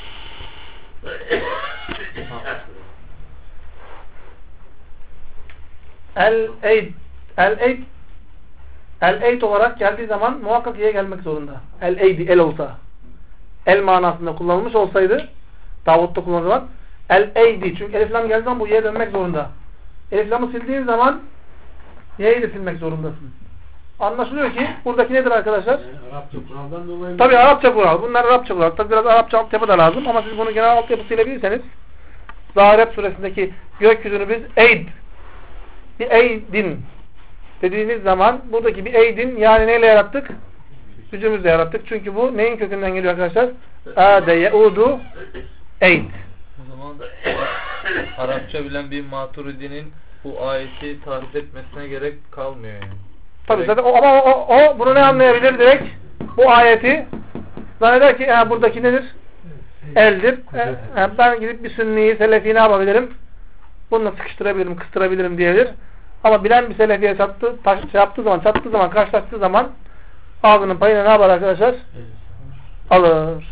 El-eyd olarak geldiği zaman muhakkak ye gelmek zorunda. El-eydi, el olsa. El manasında kullanılmış olsaydı, Davud'da kullanılan el-eydi. Çünkü elif lam geldiği zaman bu ye dönmek zorunda. Elif lamı sildiğin zaman ye'yi de silmek zorundasın. Anlaşılıyor ki buradaki nedir arkadaşlar? Yani Arapça kuraldan dolayı. Tabii Arapça kural. Bunlar Arapça kural. Tabii biraz Arapça altyapı da lazım ama siz bunu genel altyapısıyla bilirseniz Zariyat suresindeki gökyüzünü biz eyd, bir eydin dediğiniz zaman buradaki bir eydin yani neyle yarattık? Gücümüzle yarattık. Çünkü bu neyin kökünden geliyor arkadaşlar? A'de yeudu eyd. O zaman Arapça bilen bir Maturidi'nin bu ayeti tarif etmesine gerek kalmıyor yani. Tabii zaten o bunu ne anlayabilir direkt? Bu ayeti zanneder ki buradaki nedir? Eldir. Ben gidip bir sünniyi, selefiyi ne yapabilirim? Bununla sıkıştırabilirim, kıstırabilirim diyebilir. Ama bilen bir selefiye çattığı zaman, karşılaştığı zaman ağzının payını ne yapar arkadaşlar? Alır.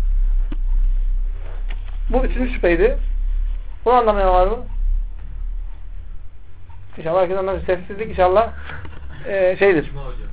Bu üçüncü şüpheydi. Bunu anlamayan var mı? İnşallah herkes anlar. Sessizlik inşallah şeydir.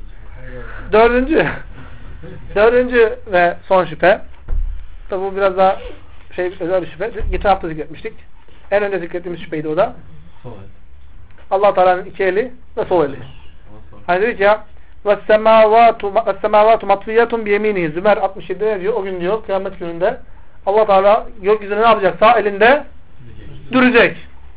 Dördüncü ve son şüphe. Tabi bu biraz daha özel bir şüphe. Geçen hafta zikretmiştik. En önce zikrettiğimiz şüpheydi o da. Allah Teala'nın iki eli ve sol eli. Hani dedik ya وَالسَّمَاوَاتُ مَطْفِيَّةٌ بِيَمِينِهِ Zümer 67'de diyor. O gün diyor kıyamet gününde Allah Teala gökyüzüne ne yapacak? Sağ elinde dürecek.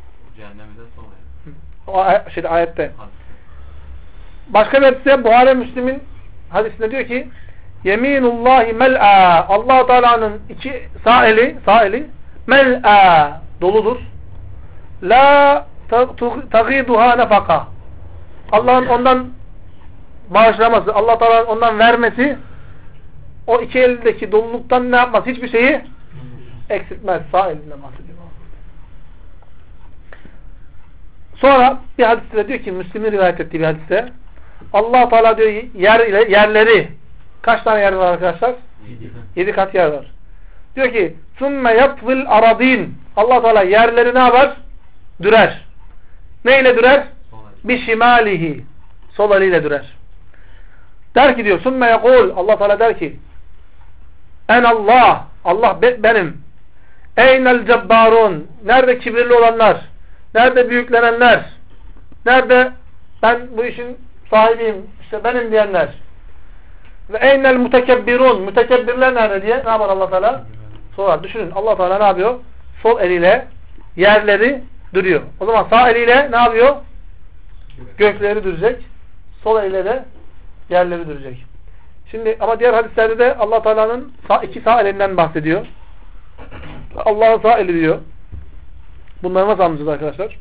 O ayette. Başka bir hadiste Buhari Müslim'in hadisinde diyor ki Yeminullahi mel'a, Allah Teala'nın iki sağ eli mel'a doludur. La taghiduha nefaka. Allah'ın ondan bağışlaması, Allah Teala'nın ondan vermesi o iki eldeki doluluktan ne yapmaz? Hiçbir şeyi eksiltmez. Sağ elinden bahsediyor. Sonra bir hadiste diyor ki Müslim'in rivayet ettiği bir hadiste Allah Teala diyor yerleri kaç tane yer var arkadaşlar? 7 kat yer var. Diyor ki ثُمَّ يَطْوِلْ aradin. Allah Teala yerleri ne yapar? Dürer. Neyle dürer? بِشِمَالِهِ Sol eliyle dürer. Der ki diyor ثُمَّ يَقُولُ Allah Teala der ki en Allah benim. Eynel cebbarun. Nerede kibirli olanlar? Nerede büyüklenenler? Nerede ben bu işin sahibiyim, işte benim diyenler? Ve eynel mutekebbirun. Mütekebbirler nerede diye ne yapar Allah Teala? Sorar. Düşünün Allah Teala ne yapıyor? Sol eliyle yerleri duruyor. O zaman sağ eliyle ne yapıyor? Gökleri dürecek. Sol eliyle de yerleri dürecek. Şimdi ama diğer hadislerde de Allah Teala'nın iki sağ elinden bahsediyor. Allah'ın sağ eli diyor. Bunları nasıl anlayacağız arkadaşlar?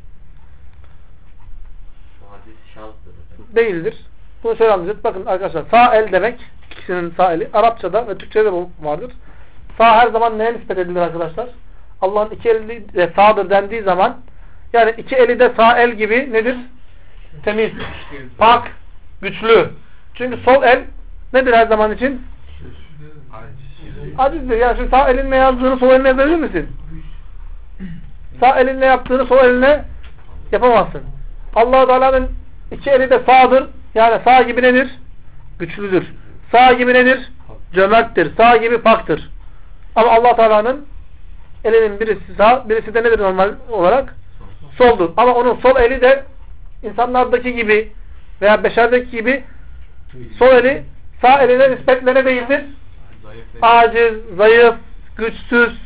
Değildir. Bunu şöyle anlayacağız. Bakın arkadaşlar sağ el demek ikisinin sağ eli. Arapçada ve Türkçede de vardır. Sağ her zaman neye nispet edilir arkadaşlar? Allah'ın iki eli de sağdır dendiği zaman, yani iki eli de sağ el gibi nedir? Temiz, pak, güçlü. Çünkü sol el nedir her zaman için? Acizdir. Yani şimdi sağ elinle yazdığını sol eline yazabilir misin? Sağ elinle yaptığını sol eline yapamazsın. Allah-u Teala'nın iki eli de sağdır. Yani sağ gibi nedir? Güçlüdür. Sağ gibi nedir? Cömerttir. Sağ gibi paktır. Ama Allah Teala'nın elinin birisi sağ, birisi de nedir normal olarak? Soldur. Ama onun sol eli de insanlardaki gibi veya beşerdeki gibi sol eli sağ eline nispetle ne değildir? Aciz, zayıf, güçsüz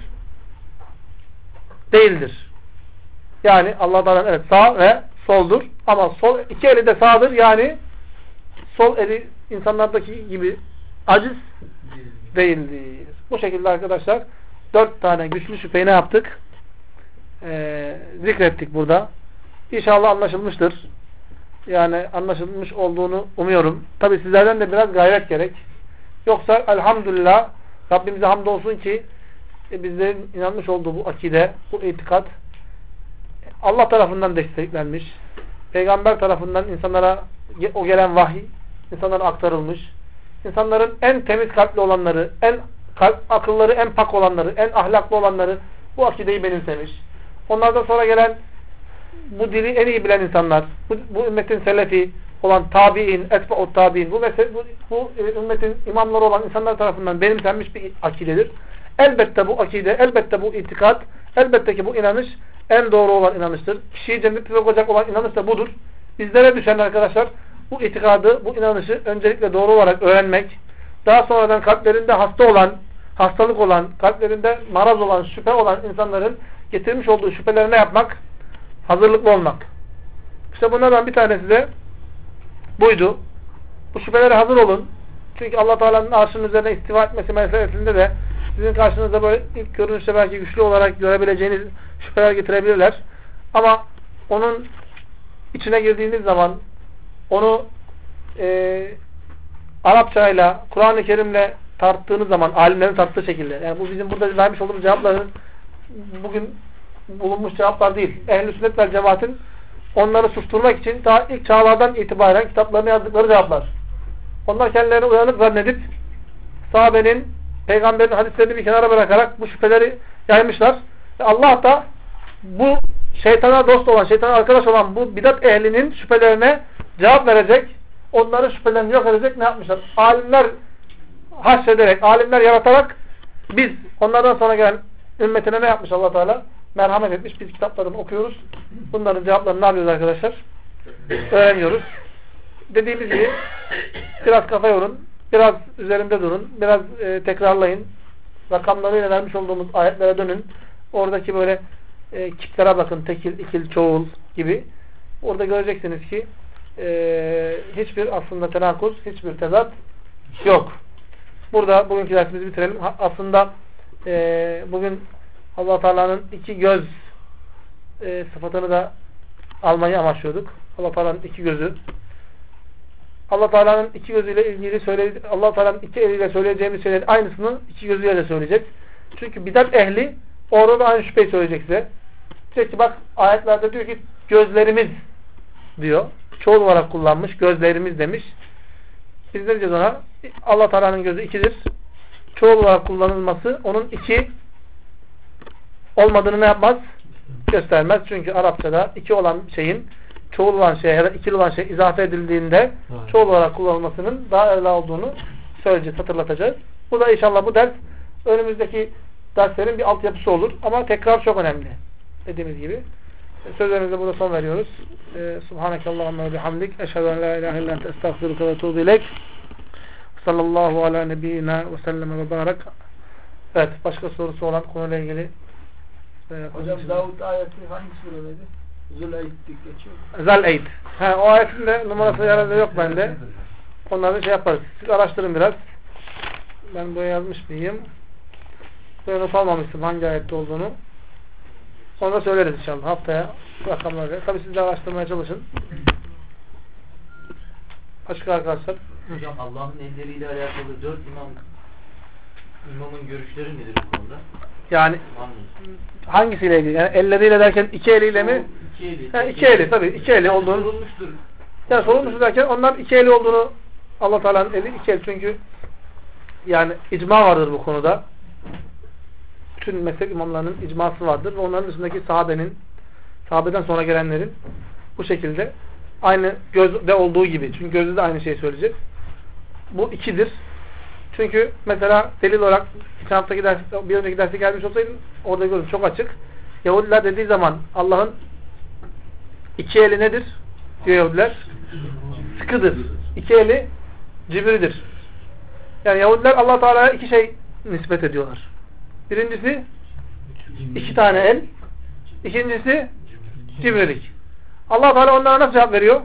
değildir. Yani Allah Teala'nın evet sağ ve soldur. Ama sol iki eli de sağdır. Yani sol eli insanlardaki gibi aciz değildir. Bu şekilde arkadaşlar 4 tane güçlü şüpheyi ne yaptık? Zikrettik burada. İnşallah anlaşılmıştır. Yani anlaşılmış olduğunu umuyorum. Tabi sizlerden de biraz gayret gerek. Yoksa elhamdülillah Rabbimize hamdolsun ki bizlerin inanmış olduğu bu akide, bu itikat Allah tarafından desteklenmiş. Peygamber tarafından insanlara o gelen vahiy insanlara aktarılmış. İnsanların en temiz kalpli olanları, akılları en pak olanları, en ahlaklı olanları bu akideyi benimsemiş. Onlardan sonra gelen bu dili en iyi bilen insanlar, bu ümmetin selefi olan tabi'in, etba'ut tabi'in, bu ümmetin imamları olan insanlar tarafından benimsenmiş bir akidedir. Elbette bu akide, elbette bu itikat, elbette ki bu inanış en doğru olan inanıştır. Kişiyi cennete sokacak olan inanış da budur. Bizlere düşen arkadaşlar bu itikadı, bu inanışı öncelikle doğru olarak öğrenmek, daha sonradan kalplerinde hastalık olan, kalplerinde maraz olan, şüphe olan insanların getirmiş olduğu şüphelerine yapmak, hazırlıklı olmak. İşte bunlardan bir tanesi de buydu. Bu şüphelere hazır olun. Çünkü Allah Teala'nın arşının üzerine istiva etmesi meselesinde de sizin karşınızda böyle ilk görünüşte belki güçlü olarak görebileceğiniz şüpheler getirebilirler. Ama onun içine girdiğiniz zaman onu Arapçayla, Kur'an-ı Kerim'le tarttığınız zaman, alimlerin tarttığı şekilde, yani bu bizim burada vermiş olduğumuz cevapların bugün bulunmuş cevaplar değil. Ehl-i Sünnet vel Cemaat'in onları susturmak için ta ilk çağlardan itibaren kitaplarına yazdıkları cevaplar. Onlar kendilerini uyanık zannedip sahabenin, peygamberin hadislerini bir kenara bırakarak bu şüpheleri yaymışlar. Ve Allah da bu şeytana dost olan, şeytana arkadaş olan bu bidat ehlinin şüphelerine cevap verecek, onların şüphelerini yok edecek ne yapmışlar? Alimler haşrederek, alimler yaratarak biz onlardan sonra gelen ümmetine ne yapmış Allah Teala? Merhamet etmiş. Biz kitaplarını okuyoruz. Bunların cevaplarını ne yapıyoruz arkadaşlar? Öğreniyoruz. Dediğimiz gibi biraz kafa yorun, biraz üzerinde durun, biraz tekrarlayın. Rakamlarıyla vermiş olduğumuz ayetlere dönün. Oradaki böyle kitlere bakın. Tekil, ikil, çoğul gibi. Orada göreceksiniz ki hiçbir aslında tenakuz, hiçbir tezat yok. Burada bugünkü dersimizi bitirelim. Aslında bugün Allah Teala'nın iki göz sıfatını da almayı amaçlıyorduk. Allah Teala'nın iki gözü. Allah Teala'nın iki gözüyle ilgili Allah Teala'nın iki eliyle söyleyeceğimiz şeylerin aynısını iki gözüyle de söyleyecek. Çünkü bidat ehli orada da aynı şüpheyi söyleyecek size. Diyecek ki bak ayetlerde diyor ki gözlerimiz diyor. Çoğul olarak kullanmış. Gözlerimiz demiş. Biz ne diyeceğiz ona? Allah Teala'nın gözü ikidir. Çoğul olarak kullanılması onun iki olmadığını ne yapmaz? Göstermez. Çünkü Arapçada iki olan şeyin çoğul olan şeye ya da ikili olan şey izafe edildiğinde çoğul olarak kullanılmasının daha evla olduğunu söyleyeceğiz, hatırlatacağız. Bu da inşallah bu ders önümüzdeki derslerin bir altyapısı olur. Ama tekrar çok önemli. Dediğimiz gibi. Sözlerimize burada son veriyoruz. Subhanakallahumma ve bihamdik. Eşhedü en la ilahe illa ente estağfiruke ve etûbü ileyk. Sallallahu ala nebiyyina ve sellem ve barak. Evet. Başka sorusu olan konuyla ilgili. Hocam Davut ayeti hangi suredeydi? Zul-Eyd'dik geçiyor. Zal-Eyd. O ayetin de numarası herhalde yok bende. Onları şey yaparız. Siz araştırın biraz. Ben buraya yazmış mıyım? Böyle not almamıştım hangi ayette olduğunu. Sonra söyleriz inşallah haftaya rakamları. Tabii siz de araştırmaya çalışın. Başka arkadaşlar. Hocam Allah'ın elleriyle alakalı 4 imamın görüşleri nedir bu konuda? Yani hangisiyle ilgili? Yani elleriyle derken iki eliyle mi? İki eli. Ha, iki eli tabii. İki eli olduğunu. Sorulmuştur. Yani sorulmuştur derken onlar iki eli olduğunu, Allah Teala'nın eli iki el, çünkü yani icma vardır bu konuda. Bütün mezhep imamlarının icması vardır. Ve onların dışındaki sahabeden sonra gelenlerin bu şekilde aynı gözde olduğu gibi. Çünkü gözde de aynı şeyi söyleyecek. Bu ikidir. Çünkü mesela delil olarak geçen haftaki bir önceki derste gelmiş olsaydı orada görün çok açık. Yahudiler dediği zaman Allah'ın iki eli nedir? Diyor Yahudiler. Sıkıdır. İki eli cibridir. Yani Yahudiler Allah Teala'ya iki şey nispet ediyorlar. Birincisi iki tane el. İkincisi cibrilik. Allah Teala onlara nasıl cevap veriyor?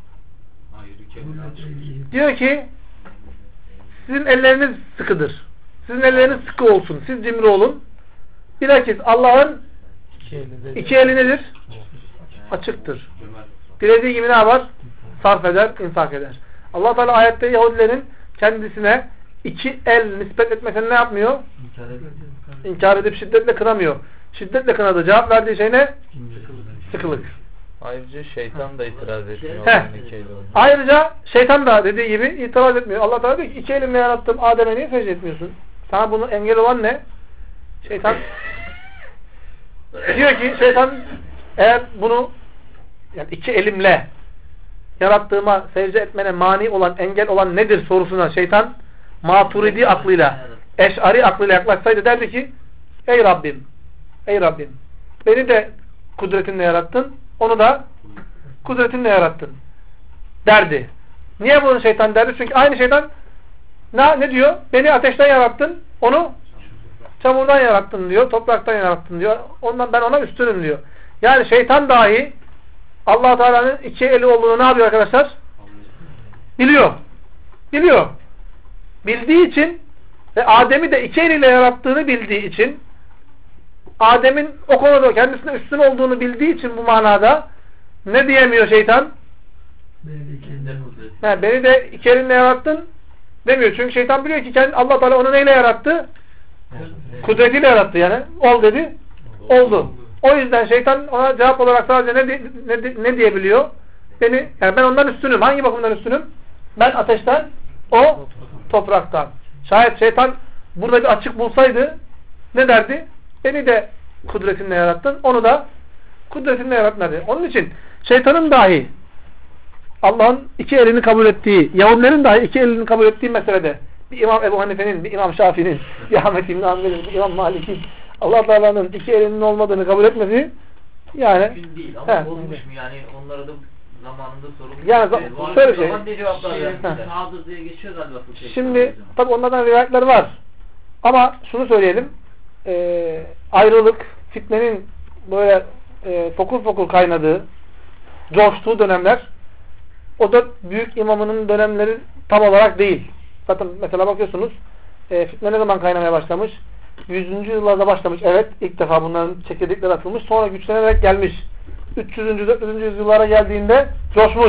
Diyor ki sizin elleriniz sıkıdır. Sizin elleriniz sıkı olsun. Siz cimri olun. Bilakis Allah'ın iki eli nedir? Açıktır. Dilediği gibi ne yapar? Sarf eder, infak eder. Allah Teala ayette Yahudilerin kendisine iki el nispet etmesini ne yapmıyor? İnkar edip şiddetle kınamıyor. Şiddetle kınadı. Cevap verdiği şey ne? Sıkılık. Ayrıca şeytan da itiraz etmiyor. Ayrıca şeytan da dediği gibi itiraz etmiyor. Allah Teala diyor ki iki elimle yarattım, Adem'e niye secde etmiyorsun? Sana bunu engel olan ne? Şeytan diyor ki şeytan eğer bunu yani iki elimle yarattığıma secde etmene mani olan, engel olan nedir sorusuna şeytan Maturidi aklıyla, Eş'ari aklıyla yaklaşsaydı derdi ki ey Rabbim, ey Rabbim beni de kudretinle yarattın, onu da kudretinle yarattın derdi. Niye bunu şeytan derdi? Çünkü aynı şeytan ne diyor? Beni ateşten yarattın, onu çamurdan yarattın diyor, topraktan yarattın diyor. Ondan ben ona üstünüm diyor. Yani şeytan dahi Allah Teala'nın iki eli olduğunu ne yapıyor arkadaşlar? Biliyor. Biliyor. Bildiği için ve Adem'i de iki eliyle yarattığını bildiği için, Adem'in o konuda kendisine üstün olduğunu bildiği için bu manada ne diyemiyor şeytan? Beni de iki elinle yarattın demiyor. Çünkü şeytan biliyor ki Allah Teala onu neyle yarattı? Kudretiyle yarattı yani. Ol dedi. Oldu. O yüzden şeytan ona cevap olarak sadece ne diyebiliyor? Yani ben ondan üstünüm. Hangi bakımdan üstünüm? Ben ateşten, o topraktan. Şayet şeytan burada bir açık bulsaydı ne derdi? Beni de kudretinle yarattın, onu da kudretinle yarattın derdi. Onun için şeytanın dahi Allah'ın iki elini kabul ettiği, Yahudilerin dahi iki elini kabul ettiği meselede bir İmam Ebu Hanife'nin, bir İmam Şafii'nin, bir Ahmet İbn Hanbel'in, bir İmam Malik'in Allah Teala'nın iki elinin olmadığını kabul etmesi yani mümkün değil ama olmuş mu yani onlara da zamanında sorulmuş. Yani şöyle şey. Sağdır diye geçiyor galiba. Şimdi tabi onlardan rivayetler var. Ama şunu söyleyelim. Ayrılık, fitnenin böyle fokur fokur kaynadığı, coştuğu dönemler o dört büyük imamının dönemleri tam olarak değil. Zaten mesela bakıyorsunuz fitne ne zaman kaynamaya başlamış? 100. yıllarda başlamış. Evet. İlk defa bunların çekirdekleri atılmış. Sonra güçlenerek gelmiş. 300. 400. yüzyıllara geldiğinde coşmuş.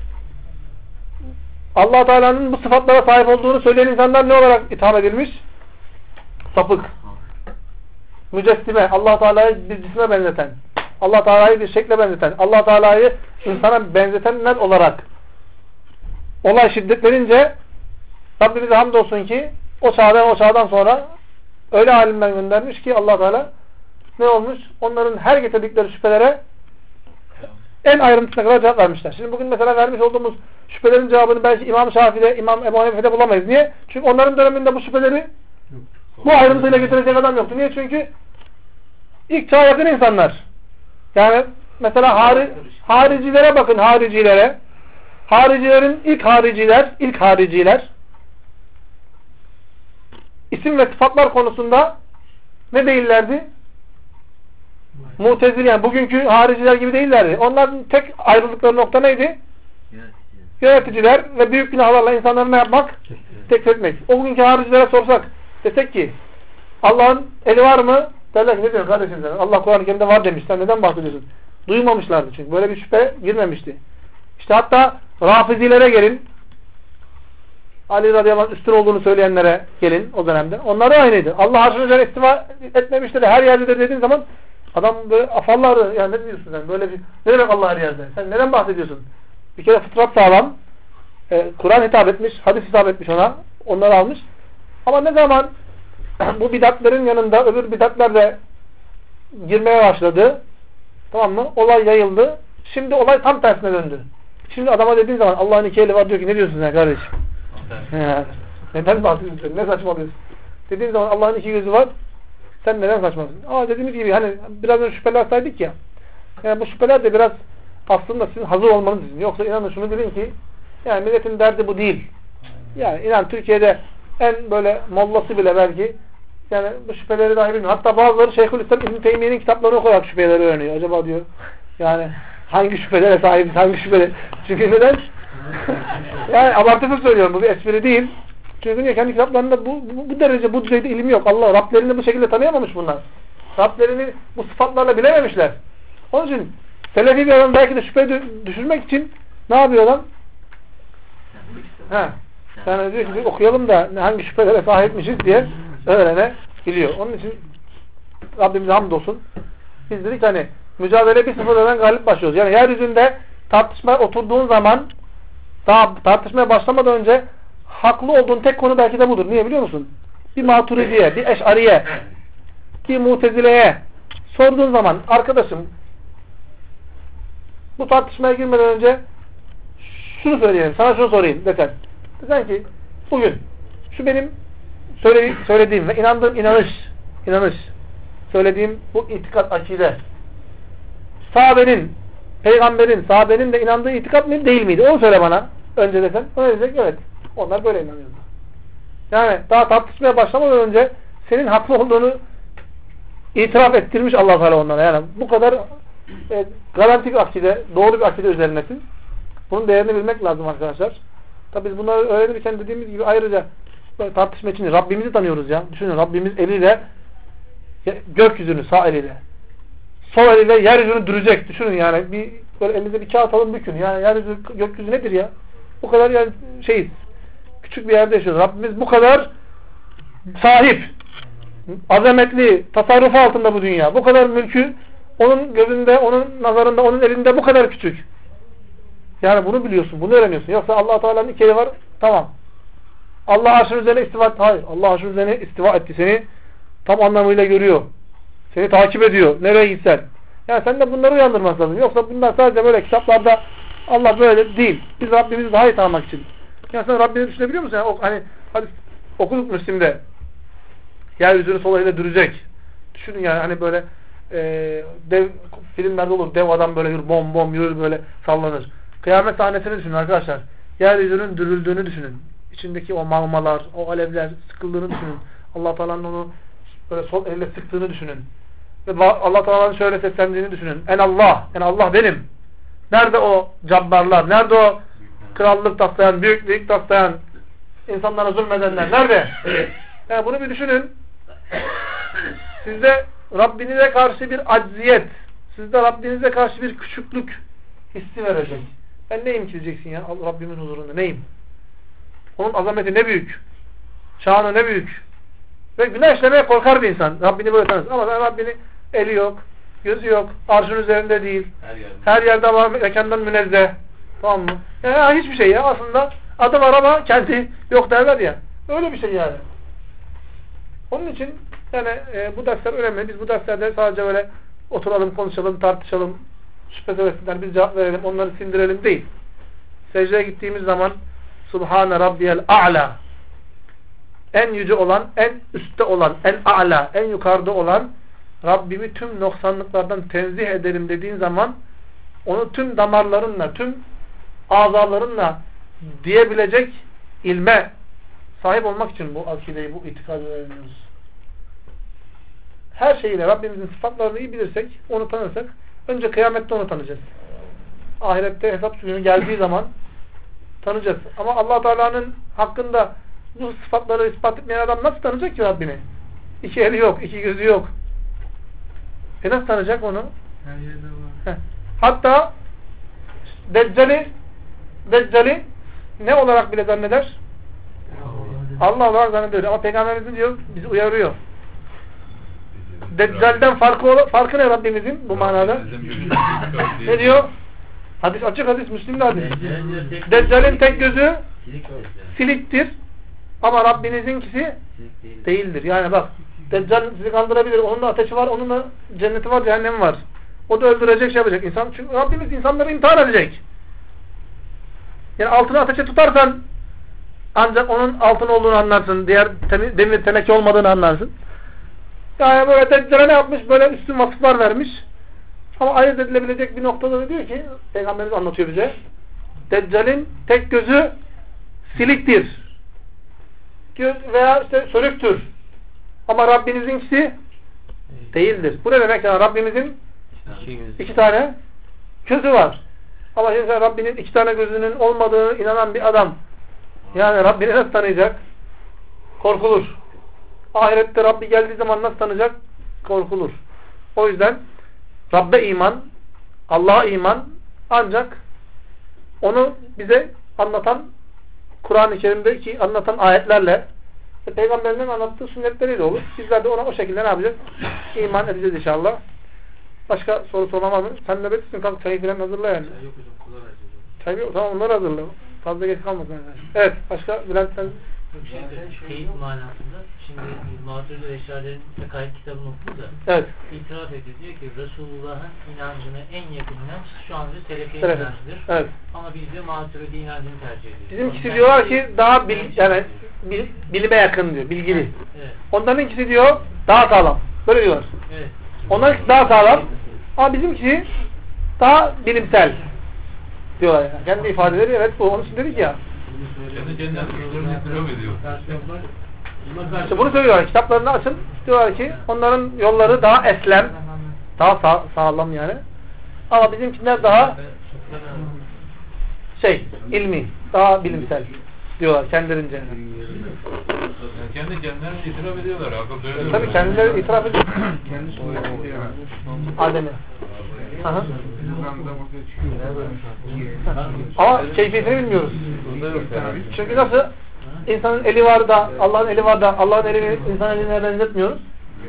Allah Teala'nın bu sıfatlara sahip olduğunu söyleyen insanlar ne olarak itham edilmiş? Sapık. Mücessime. Allah Teala'yı bir cisme benzeten. Allah Teala'yı bir şekle benzeten. Allah Teala'yı insana benzetenler olarak olay şiddetlerince Rabbimize hamdolsun ki o çağdan sonra öyle alimler göndermiş ki Allah Teala ne olmuş? Onların her getirdikleri şüphelere en ayrıntısına kadar cevap vermişler. Şimdi bugün mesela vermiş olduğumuz şüphelerin cevabını belki İmam Şafii'de, İmam Ebu Hanife'de bulamayız. Niye? Çünkü onların döneminde bu şüpheleri bu ayrıntıyla getirecek adam yoktu. Niye? Çünkü ilk çağa yakın insanlar. Yani mesela haricilere bakın, haricilere. Haricilerin ilk hariciler isim ve sıfatlar konusunda ne değillerdi? Mutezil, yani bugünkü hariciler gibi değillerdi. Onların tek ayrıldıkları nokta neydi? Yöneticiler ve büyük günahlarla insanları ne yapmak? Tekfir etmek. O günkü haricilere sorsak, desek ki Allah'ın eli var mı? Derler ki ne diyorsun kardeşim sen? Allah Kur'an-ı Kerim'de var demiş. Sen neden bahsediyorsun? Duymamışlardı çünkü. Böyle bir şüphe girmemişti. İşte hatta Rafizilere gelin. Ali radıyallahu anh üstün olduğunu söyleyenlere gelin o dönemde. Onlar da aynıydı. Allah arşın üzerine istiva etmemiştir. Her yerdedir dediğin zaman adam böyle afallar. Yani ne diyorsun sen? Böyle bir, ne demek Allah her yerde? Sen neden bahsediyorsun? Bir kere fıtrat sağlam. Kur'an hitap etmiş. Hadis hitap etmiş ona. Onları almış. Ama ne zaman bu bidatlerin yanında öbür bidatler de girmeye başladı. Tamam mı? Olay yayıldı. Şimdi olay tam tersine döndü. Şimdi adama dediğin zaman Allah'ın iki eli var diyor ki ne diyorsun sen kardeşim? Neden bahsediyorsun? Ne saçmalıyorsun? Dediğin zaman Allah'ın iki gözü var. Sen neden saçmalıyorsun? Dediğimiz gibi hani biraz önce şüpheler saydık ya. Yani bu şüpheler de biraz aslında sizin hazır olmanız için. Yoksa inanın şunu bilin ki yani milletin derdi bu değil. Yani inan Türkiye'de en böyle mollası bile belki yani bu şüpheleri dahi bilmiyor. Hatta bazıları Şeyhülislam İbn Teymiye'nin kitaplarını okuyarak şüpheleri öğreniyor. Acaba diyor yani hangi şüphelere sahibiz, hangi şüpheleri? Çünkü neden? Yani abartılı söylüyorum. Bu bir espri değil. Çünkü niye? Kendi kitaplarında bu derece, bu düzeyde ilim yok. Allah Rablerini bu şekilde tanıyamamış bunlar. Rablerini bu sıfatlarla bilememişler. Onun için Selefi bir adam belki de şüphe düşürmek için ne yapıyor adam? Yani diyor ki okuyalım da hangi şüphelere sahipmişiz diye öğrenebiliyor. Onun için Rabbimize hamdolsun. Biz dedik hani mücadele 1-0'dan galip başlıyoruz. Yani yeryüzünde tartışmaya oturduğun zaman daha tartışmaya başlamadan önce haklı olduğun tek konu belki de budur. Niye biliyor musun? Bir Maturidiye, bir Eş'ariye, bir Mutezile'ye sorduğun zaman arkadaşım bu tartışmaya girmeden önce şunu söyleyeyim, sana şunu sorayım desen. Desen ki bugün şu benim söylediğim ve inandığım inanış söylediğim bu itikat akide sahabenin de inandığı itikat mı değil miydi? Onu söyle bana önce desen. Ona diyecek evet. Onlar böyle inanıyordu. Yani daha tartışmaya başlamadan önce senin haklı olduğunu itiraf ettirmiş Allah Teala onlara. Yani bu kadar garanti bir akide, doğru bir akide üzerinesin. Bunun değerini bilmek lazım arkadaşlar. Tabi biz bunları öğrenirken dediğimiz gibi ayrıca tartışma için Rabbimizi tanıyoruz ya. Düşünün Rabbimiz eliyle gökyüzünü sağ eliyle sol eliyle yeryüzünü dürecek. Düşünün yani bir böyle elinize bir kağıt alın bükün. Yani yeryüzü gökyüzü nedir ya? Bu kadar yani şeyiz. Küçük bir yerde yaşıyoruz. Rabbimiz bu kadar sahip, azametli, tasarrufu altında bu dünya. Bu kadar mülkü onun gözünde, onun nazarında, onun elinde bu kadar küçük. Yani bunu biliyorsun, bunu öğreniyorsun. Yoksa Allah Teala'nın iki eli var, tamam. Allah arşın üzerine istiva etti. Hayır, Allah arşın üzerine istiva etti. Seni tam anlamıyla görüyor. Seni takip ediyor. Nereye gitsen. Yani sen de bunları uyandırması lazım. Yoksa bunlar sadece böyle kitaplarda Allah böyle değil. Biz Rabbimizi daha iyi tanımak için. Yani sen Rabbini düşünebiliyor musun? Yani hani okuduk Müslim'de yeryüzünü sol eliyle dürecek. Düşünün yani hani böyle dev filmlerde olur. Dev adam böyle yürür, bom yürür böyle sallanır. Kıyamet sahnesini düşünün arkadaşlar. Yeryüzünün dürüldüğünü düşünün. İçindeki o magmalar, o alevler sıkıldığını düşünün. Allah Teala'nın onu böyle sol eliyle sıktığını düşünün. Ve Allah Teala'nın şöyle seslendiğini düşünün. En Allah benim. Nerede o cabbarlar? Nerede o krallık taslayan, büyüklük taslayan, insanlara zulmedenler? Nerede? Yani bunu bir düşünün. Sizde Rabbinize karşı bir acziyet, sizde Rabbinize karşı bir küçüklük hissi verecek. Ben neyim ki diyeceksin ya Rabbimin huzurunda? Neyim? Onun azameti ne büyük. Şanı ne büyük. Ve günah işlemeye korkar bir insan. Rabbini böyle tanır. Ama ben Rabbini eli yok, gözü yok, arşın üzerinde değil. Her yerde var, mekandan münezzeh. Tamam mı? Yani hiçbir şey ya. Aslında adı var ama kendi yok derler ya. Öyle bir şey yani. Onun için yani bu dersler önemli. Biz bu derslerde sadece böyle oturalım, konuşalım, tartışalım, şüphe söylesinler, biz cevap verelim, onları sindirelim değil. Secdeye gittiğimiz zaman Subhane Rabbiyel A'la, en yüce olan, en üstte olan, en a'la, en yukarıda olan Rabbimi tüm noksanlıklardan tenzih ederim dediğin zaman onu tüm damarlarınla, tüm azalarınla diyebilecek ilme sahip olmak için bu akideyi, bu itikadı öğreniyoruz. Her şeyiyle Rabbimizin sıfatlarını iyi bilirsek, onu tanırsak, önce kıyamette onu tanıyacağız. Ahirette hesap günü geldiği zaman tanıyacağız. Ama Allah Teala'nın hakkında bu sıfatları ispat etmeyen adam nasıl tanıyacak ki Rabbini? İki eli yok, iki gözü yok. Nasıl tanıyacak onu? Her yerde var. Hatta Deccali ne olarak bile zanneder? Allah olarak zannediyor. Ama Peygamberimiz diyor, bizi uyarıyor. Deccal'den farkı ne Rabbimizin bu manada? Ne diyor? Hadis açık hadis, Müslim'de hadis. Deccal'in tek gözü siliktir. Ama Rabbinizinkisi değildir. Yani bak, Deccal sizi kandırabilir. Onun da ateşi var, onun da cenneti var, cehennemi var. O da öldürecek, şey yapacak. Çünkü Rabbimiz insanları imtihan edecek. Yani altını ateşe tutarsan ancak onun altın olduğunu anlarsın. Diğer demir teneke olmadığını anlarsın. Yani böyle Deccal'e ne yapmış? Böyle üstün vasıflar vermiş. Ama ayırt edilebilecek bir noktada da diyor ki, Peygamberimiz anlatıyor bize. Deccal'in tek gözü siliktir. Veya işte sölüktür. Ama Rabbinizinkisi değildir. Bu ne demek? Yani Rabbimizin iki tane gözü var. Ama şimdi Rabbinin iki tane gözünün olmadığını inanan bir adam, yani Rabbini nasıl tanıyacak? Korkulur. Ahirette Rabbi geldiği zaman nasıl tanıyacak? Korkulur. O yüzden Rabbe iman, Allah'a iman ancak onu bize anlatan Kur'an-ı Kerim'deki anlatan ayetlerle ve Peygamberinin anlattığı sünnetleriyle olur. Bizler de ona o şekilde ne yapacağız? İman edeceğiz inşallah. Başka soru soramaz mı? Sen nöbetlisin, kalk çayı falan hazırla yani. Çay yok hocam, kolay hazırlayalım. Çay yok, tamam onları hazırla. Fazla geç kalmasın. Evet, başka Bülent sen... Teyit manasında, şimdi Maturidi ve Eşarilerin Fekahit kitabını okudu da evet. itiraf ediyor, diyor ki Resulullah'ın inancına en yakın inanç şu anda Selefi evet. inancıdır. Evet. Ama biz de Maturidi inancını tercih ediyoruz. Bizimkisi diyorlar ki daha bilime yakın diyor, bilgili. Evet. Onlarınkisi diyor daha sağlam. Böyle diyorlar. Evet. Onlarınkisi daha sağlam ama bizimkisi daha bilimsel diyorlar yani. Kendi ifadeleri evet bu. Onun için dedik ya. İşte bunu söylüyorlar. Kitaplarını açın. Diyorlar ki onların yolları daha eslem, daha sağlam yani. Ama bizimkiler daha ilmi, daha bilimsel diyorlar kendilerince. Yani kendi kendilerini itiraf ediyorlar. Tabii kendileri itiraf ediyor. Adem'i. Aha. Ama keyfiyetini bilmiyoruz. Çünkü nasıl? İnsanın eli var da, Allah'ın eli var da, Allah'ın elini insan eline benzetmiyoruz.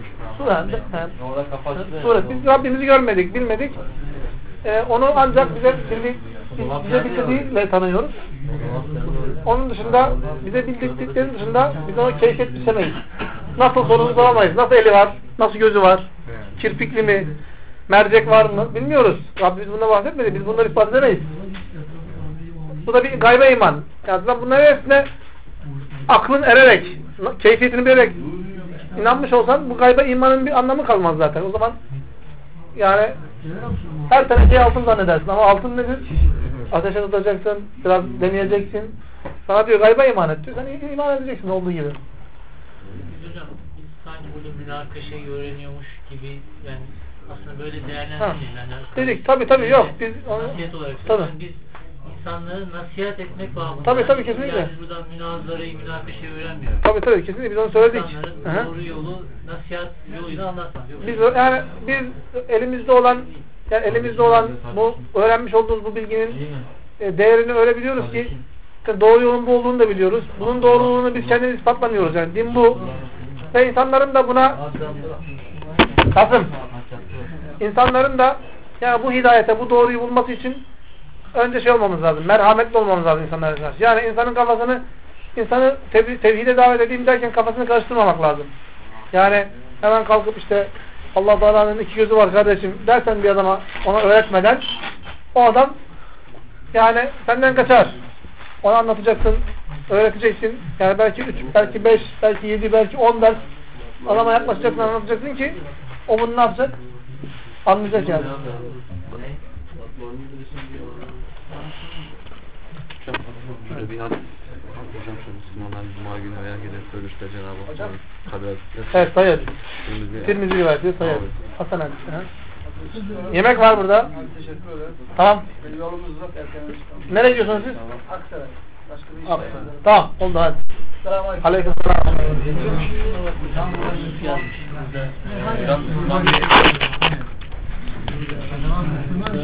Suret. Biz Rabbimizi görmedik, bilmedik. Onu ancak bize bildirdiğiyle tanıyoruz. Onun dışında, bize bildirdiklerinin dışında biz onu keyfiyet biçemeyiz. Nasıl sorunu soramayız. Nasıl eli var, nasıl gözü var, kirpikli mi, mercek var mı bilmiyoruz. Rabbimiz bundan bahsetmedi. Biz bunları ispat edemeyiz. Bu da bir gaybe iman. Yani bunların hepsine aklın ererek, keyfiyetini bilerek inanmış olsan bu gaybe imanın bir anlamı kalmaz zaten. O zaman yani her tenekeyi altın zannedersin ama altın nedir? Ateşe tutacaksın, biraz deneyeceksin. Sana diyor gaybe iman et diyor. Sen iman edeceksin olduğu gibi. Hocam biz sanki burada münakaşayı öğreniyormuş gibi yani aslında böyle değerlendirmeyin. Yani dedik tabii yok. Biz nasihat olarak söylüyoruz. Biz insanları nasihat etmek bağımında. Tabii kesinlikle. Yani buradan münakaşayı öğrenmiyoruz. Tabii kesinlikle biz onu söyledik. İnsanların doğru yolu nasihat yoluyla anlatmak. Biz elimizde olan bu öğrenmiş olduğumuz bu bilginin değerini öyle biliyoruz ki doğru yolun bu olduğunu da biliyoruz. Bunun doğruluğunu biz kendimiz ispatlamıyoruz yani. Din bu. Ve insanların da buna insanların da yani bu hidayete, bu doğruyu bulması için önce olmamız lazım. Merhametli olmamız lazım insanlara karşı. Yani insanı tevhide davet edeyim derken kafasını karıştırmamak lazım. Yani hemen kalkıp işte Allah Teala'nın iki gözü var kardeşim dersen bir adama ona öğretmeden o adam yani senden kaçar. Ona anlatacaksın, öğreteceksin. Yani belki 3, belki 5, belki 7, belki 10 ders adama yaklaşacaksın, anlatacaksın ki o bunu ne yapacak? Anlayacak yani. Şöyle bir hadis. Hocam şu Müslümanlar Cuma günü veya gelirse ölürse Cenab-ı Hak kader. Evet sayar. Tirmizi rivayet ediyor sayar. Hasan hadis. Yemek var burada. Teşekkür ederim. Tamam. Yolumuz uzak erken. Nereye gidiyorsunuz siz? Aksaray. Başka bir iş Aksaray. Tamam oldu hadi. Aleyküm selam.